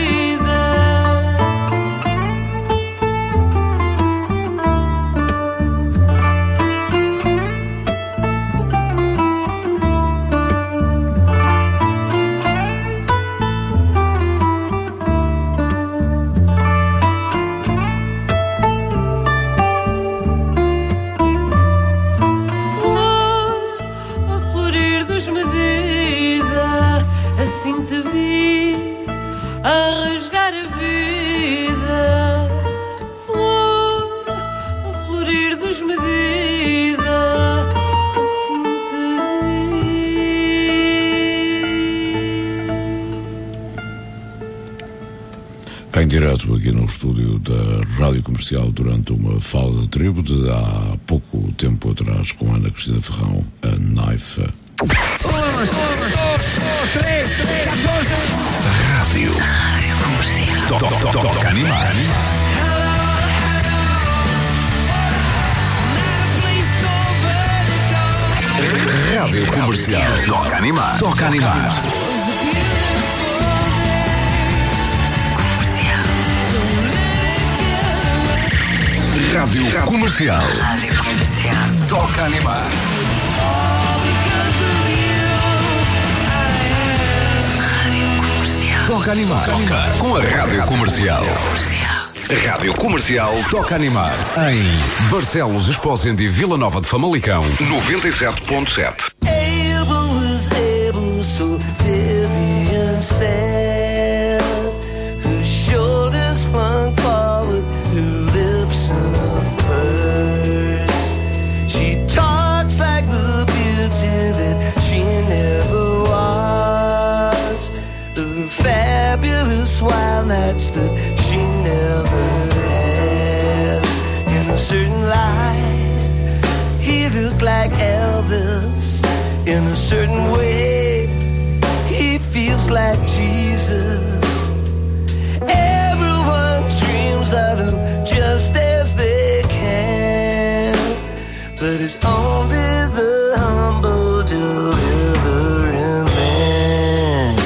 Flor a florir desmedida, assim te vi a rasgar a vida, flor a florir desmedida, assim te Em direto aqui no estúdio da Rádio Comercial durante uma fala da tribo de há pouco tempo atrás com Ana Cristina Ferrão, a Naifa. Rádio Comercial. Toca animar. Rádio Comercial. Toca animar. Toca animar. Rádio Comercial. Rádio Comercial. Toca animar. Rádio Comercial. Toca Animar. Com a Rádio Comercial. Rádio Comercial Toca Animar. Em Barcelos, Esposende e Vila Nova de Famalicão, 97.7. Abel was able, so Vivian said. Her shoulders flung forward, her lips and hers. She talks like the beauty that she never was. The fabulous wild nights that she never has. In a certain light, he looked like Elvis. In a certain way, he feels like Jesus. Everyone dreams of him just as they can, but it's only the humble delivering man.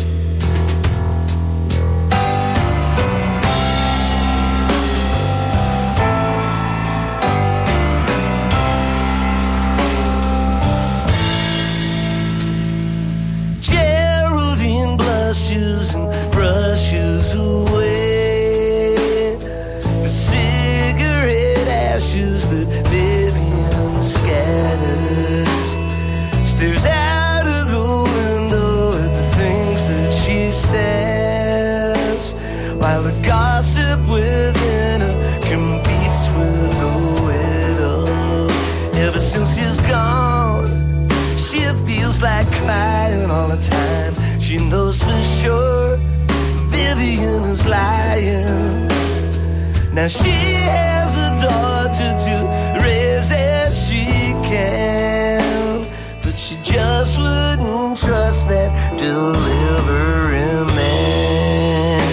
Geraldine blushes and brushes away the cigarette ashes that Vivian scatters. Stares out of the window at the things that she says, while the gossip within her competes with the widow. Ever since he's gone, she feels like crying all the time. She knows for sure Vivian is lying. Now she has a daughter to raise as she can, but she just wouldn't trust that delivering man.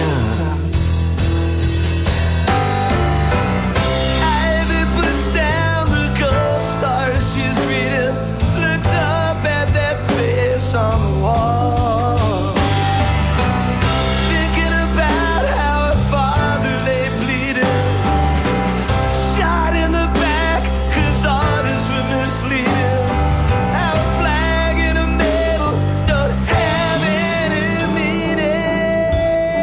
Ivy puts down the gold stars she's reading, looks up at that face on the wall, thinking about how her father lay bleeding, shot in the back 'cause orders were misleading. How a flag and a medal don't have any meaning.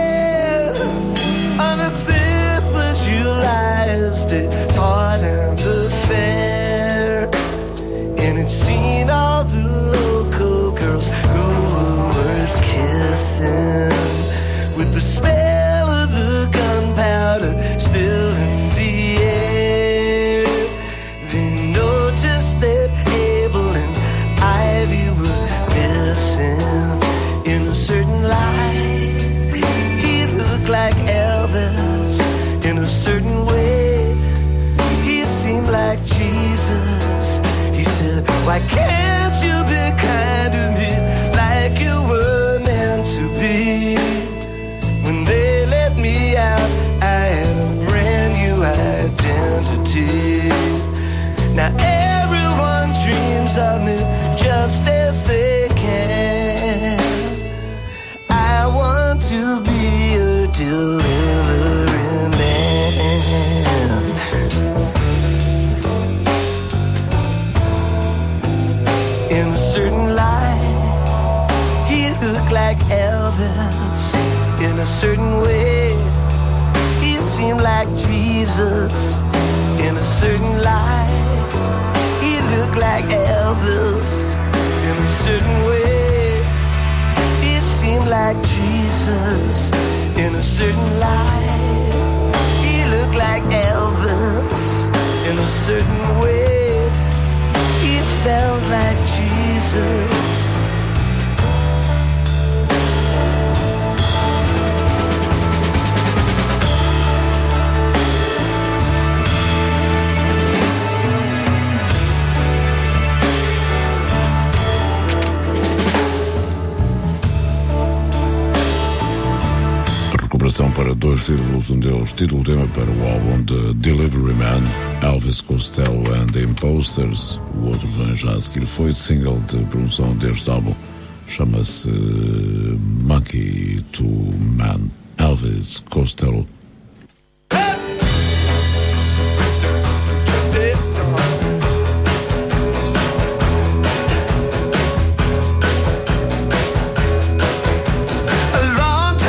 On the 5th of July as they tore down the fair, and it's seen all the local girls who were worth kissing, with the smell of the gunpowder still in the air. They noticed that Abel and Ivy were missing. In a certain light, he looked like Elvis. In a certain way, he seemed like Jesus. He said, why can't you be kind to me like you were meant to be? When they let me out, I had a brand new identity. Now everyone dreams of me just as they can. I want to be a delivering man. In a certain light, he looked like Elvis. In a certain way, he seemed like Jesus. In a certain light, he looked like Elvis. In a certain way, he seemed like Jesus. In a certain light, he looked like Elvis. In a certain way, he felt like Jesus. Recuperação para 2 títulos, um deles título tema para o álbum de Delivery Man, Elvis Costello and the Imposters. O outro vem já a seguir, foi single de promoção deste álbum, chama-se Monkey to Man, Elvis Costello. A long time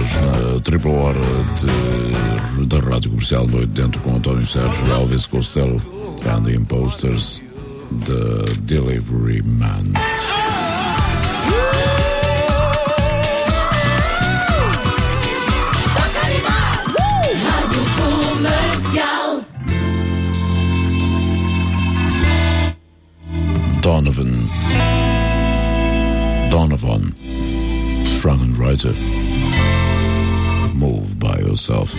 hoje na tripla hora da Rádio Comercial Noite Dentro com António Sérgio, Elvis Costello and the Imposters, The Delivery Man. Donovan, Frankenreiter, Move by Yourself.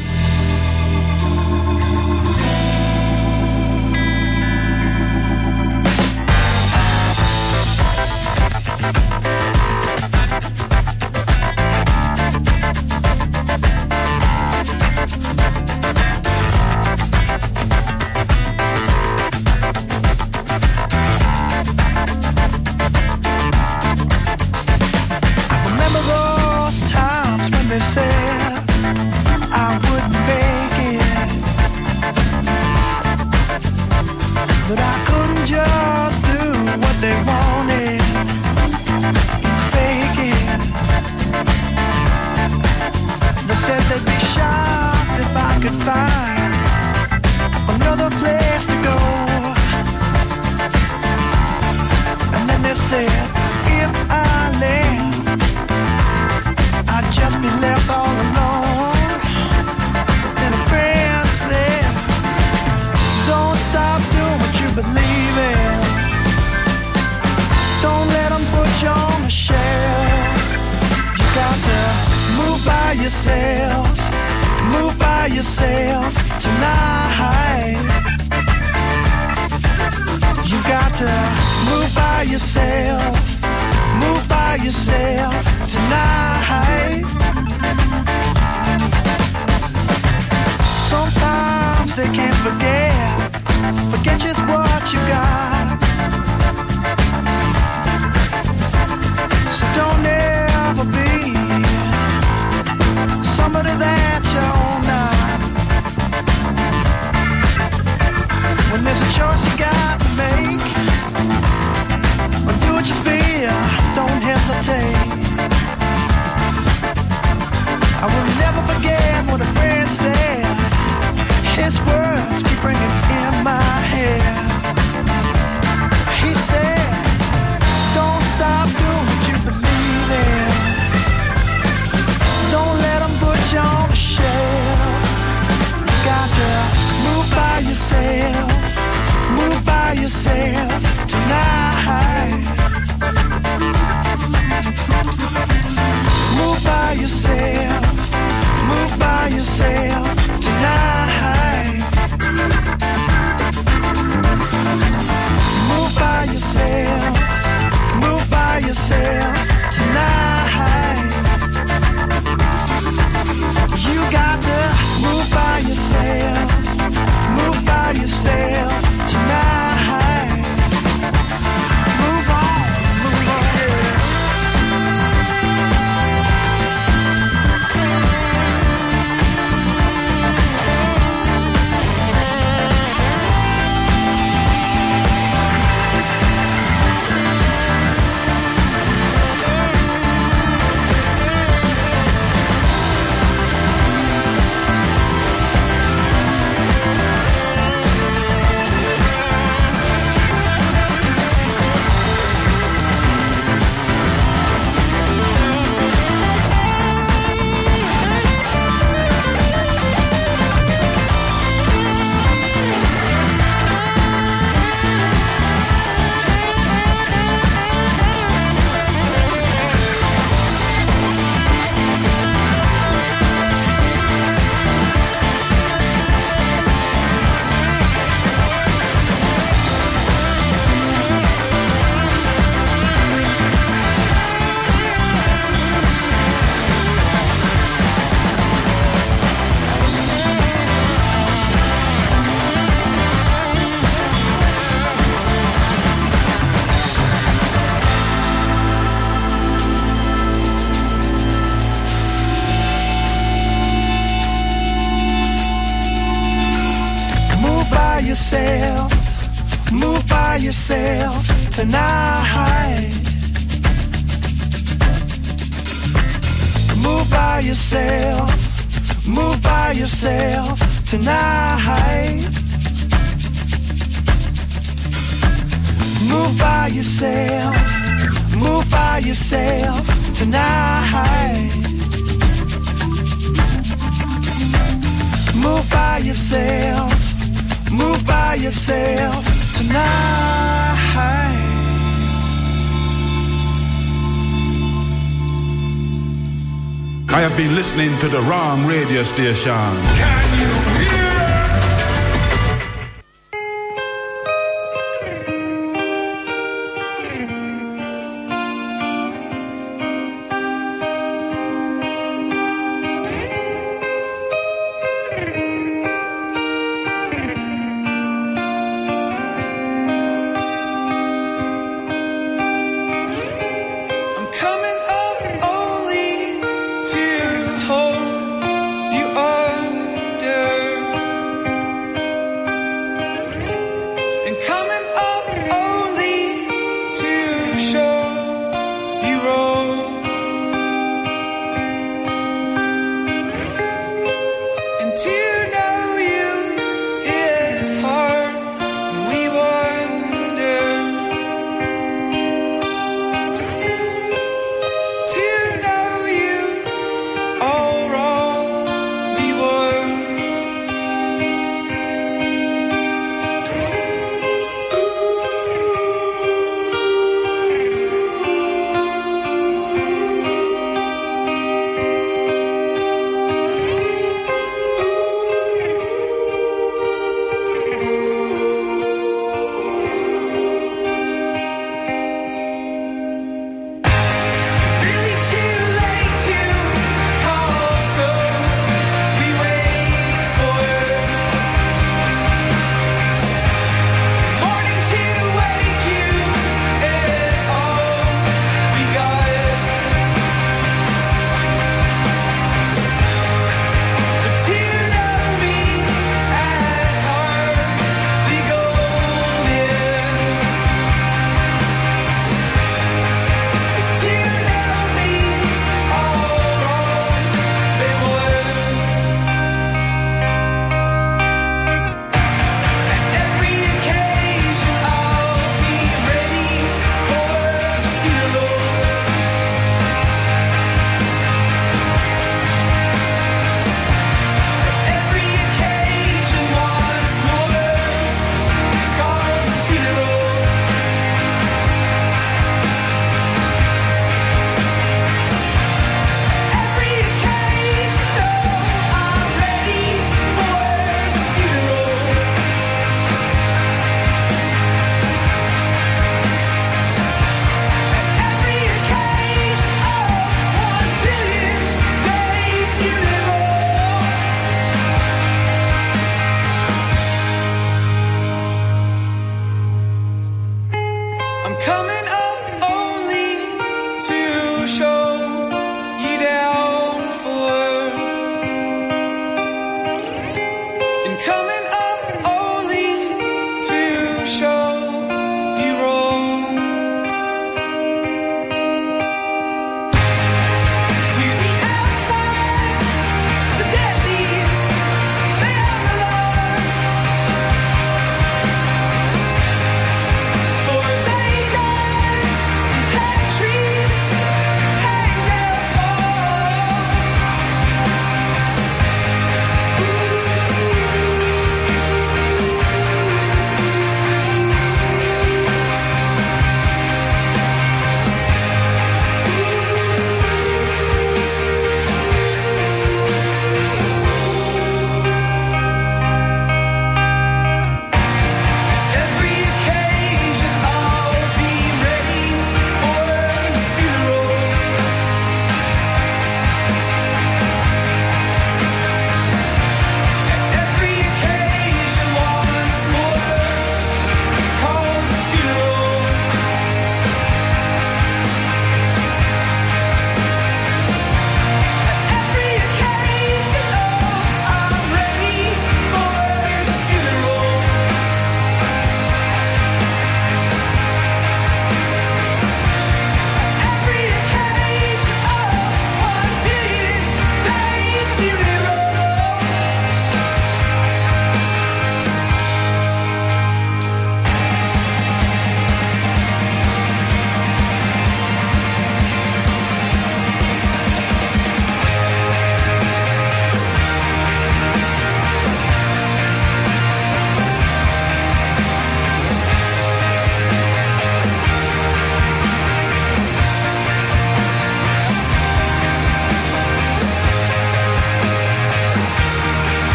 yourself tonight. Move by yourself, move by yourself tonight. Move by yourself, move by yourself tonight. Move by yourself, move by yourself tonight. I have been listening to the wrong radio station. Can you hear? I'm coming up only to hold you under.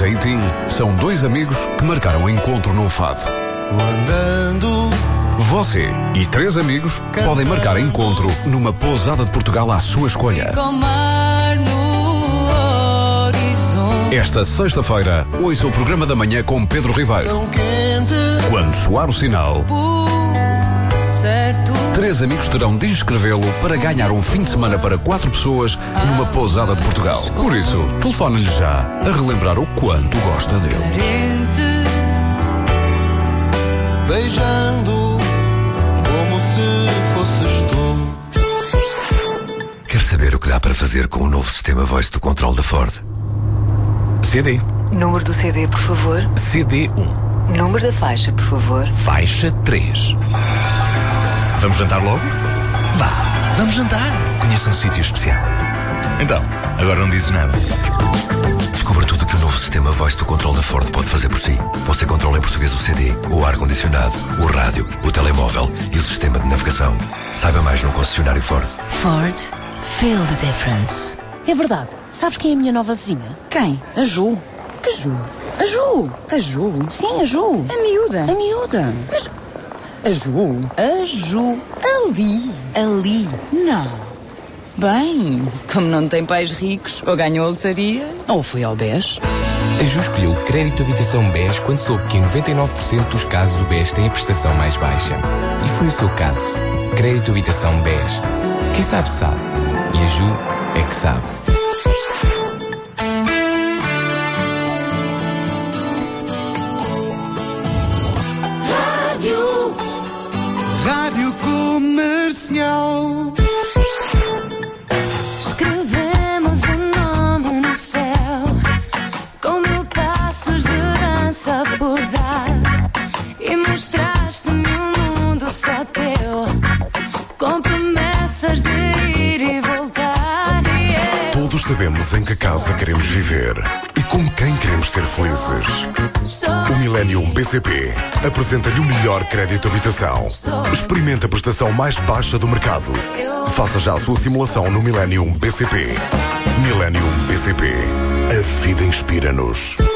Zaitin são dois amigos que marcaram encontro num fado. Você e 3 amigos podem marcar encontro numa pousada de Portugal à sua escolha. Esta sexta-feira, ouça o programa da manhã com Pedro Ribeiro. Quando soar o sinal, 3 amigos terão de inscrevê-lo para ganhar um fim de semana para 4 pessoas numa pousada de Portugal. Por isso, telefone-lhe já a relembrar o quanto gosta deles. Beijando como se fosses tu. Quer saber o que dá para fazer com o novo sistema Voice do Control da Ford? CD. Número do CD, por favor. CD1. Número da faixa, por favor. Faixa 3. Vamos jantar logo? Vá, vamos jantar. Conheço um sítio especial. Então, agora não dizes nada. Descubra tudo o que o novo sistema Voice do Control da Ford pode fazer por si. Você controla em português o CD, o ar-condicionado, o rádio, o telemóvel e o sistema de navegação. Saiba mais no concessionário Ford. Ford, feel the difference. É verdade. Sabes quem é a minha nova vizinha? Quem? A Ju. Que Ju? A Ju. A Ju? Sim, a Ju. A miúda? A miúda. Mas... A Ju. A Ju. Ali. Ali? Não. Bem, como não tem pais ricos, ou ganhou a lotaria, ou foi ao BES. A Ju escolheu o crédito habitação BES quando soube que em 99% dos casos o BES tem a prestação mais baixa. E foi o seu caso. Crédito habitação BES. Quem sabe, sabe. E a Ju é que sabe. Rádio Comercial. Escrevemos o nome no céu, com 1000 passos de dança por dar, e mostraste-me um mundo só teu, com promessas de ir e voltar. Todos sabemos em que casa queremos viver e com quem queremos ser felizes. O Millennium BCP apresenta-lhe o melhor crédito habitação. Experimente a prestação mais baixa do mercado. Faça já a sua simulação no Millennium BCP. Millennium BCP. A vida inspira-nos.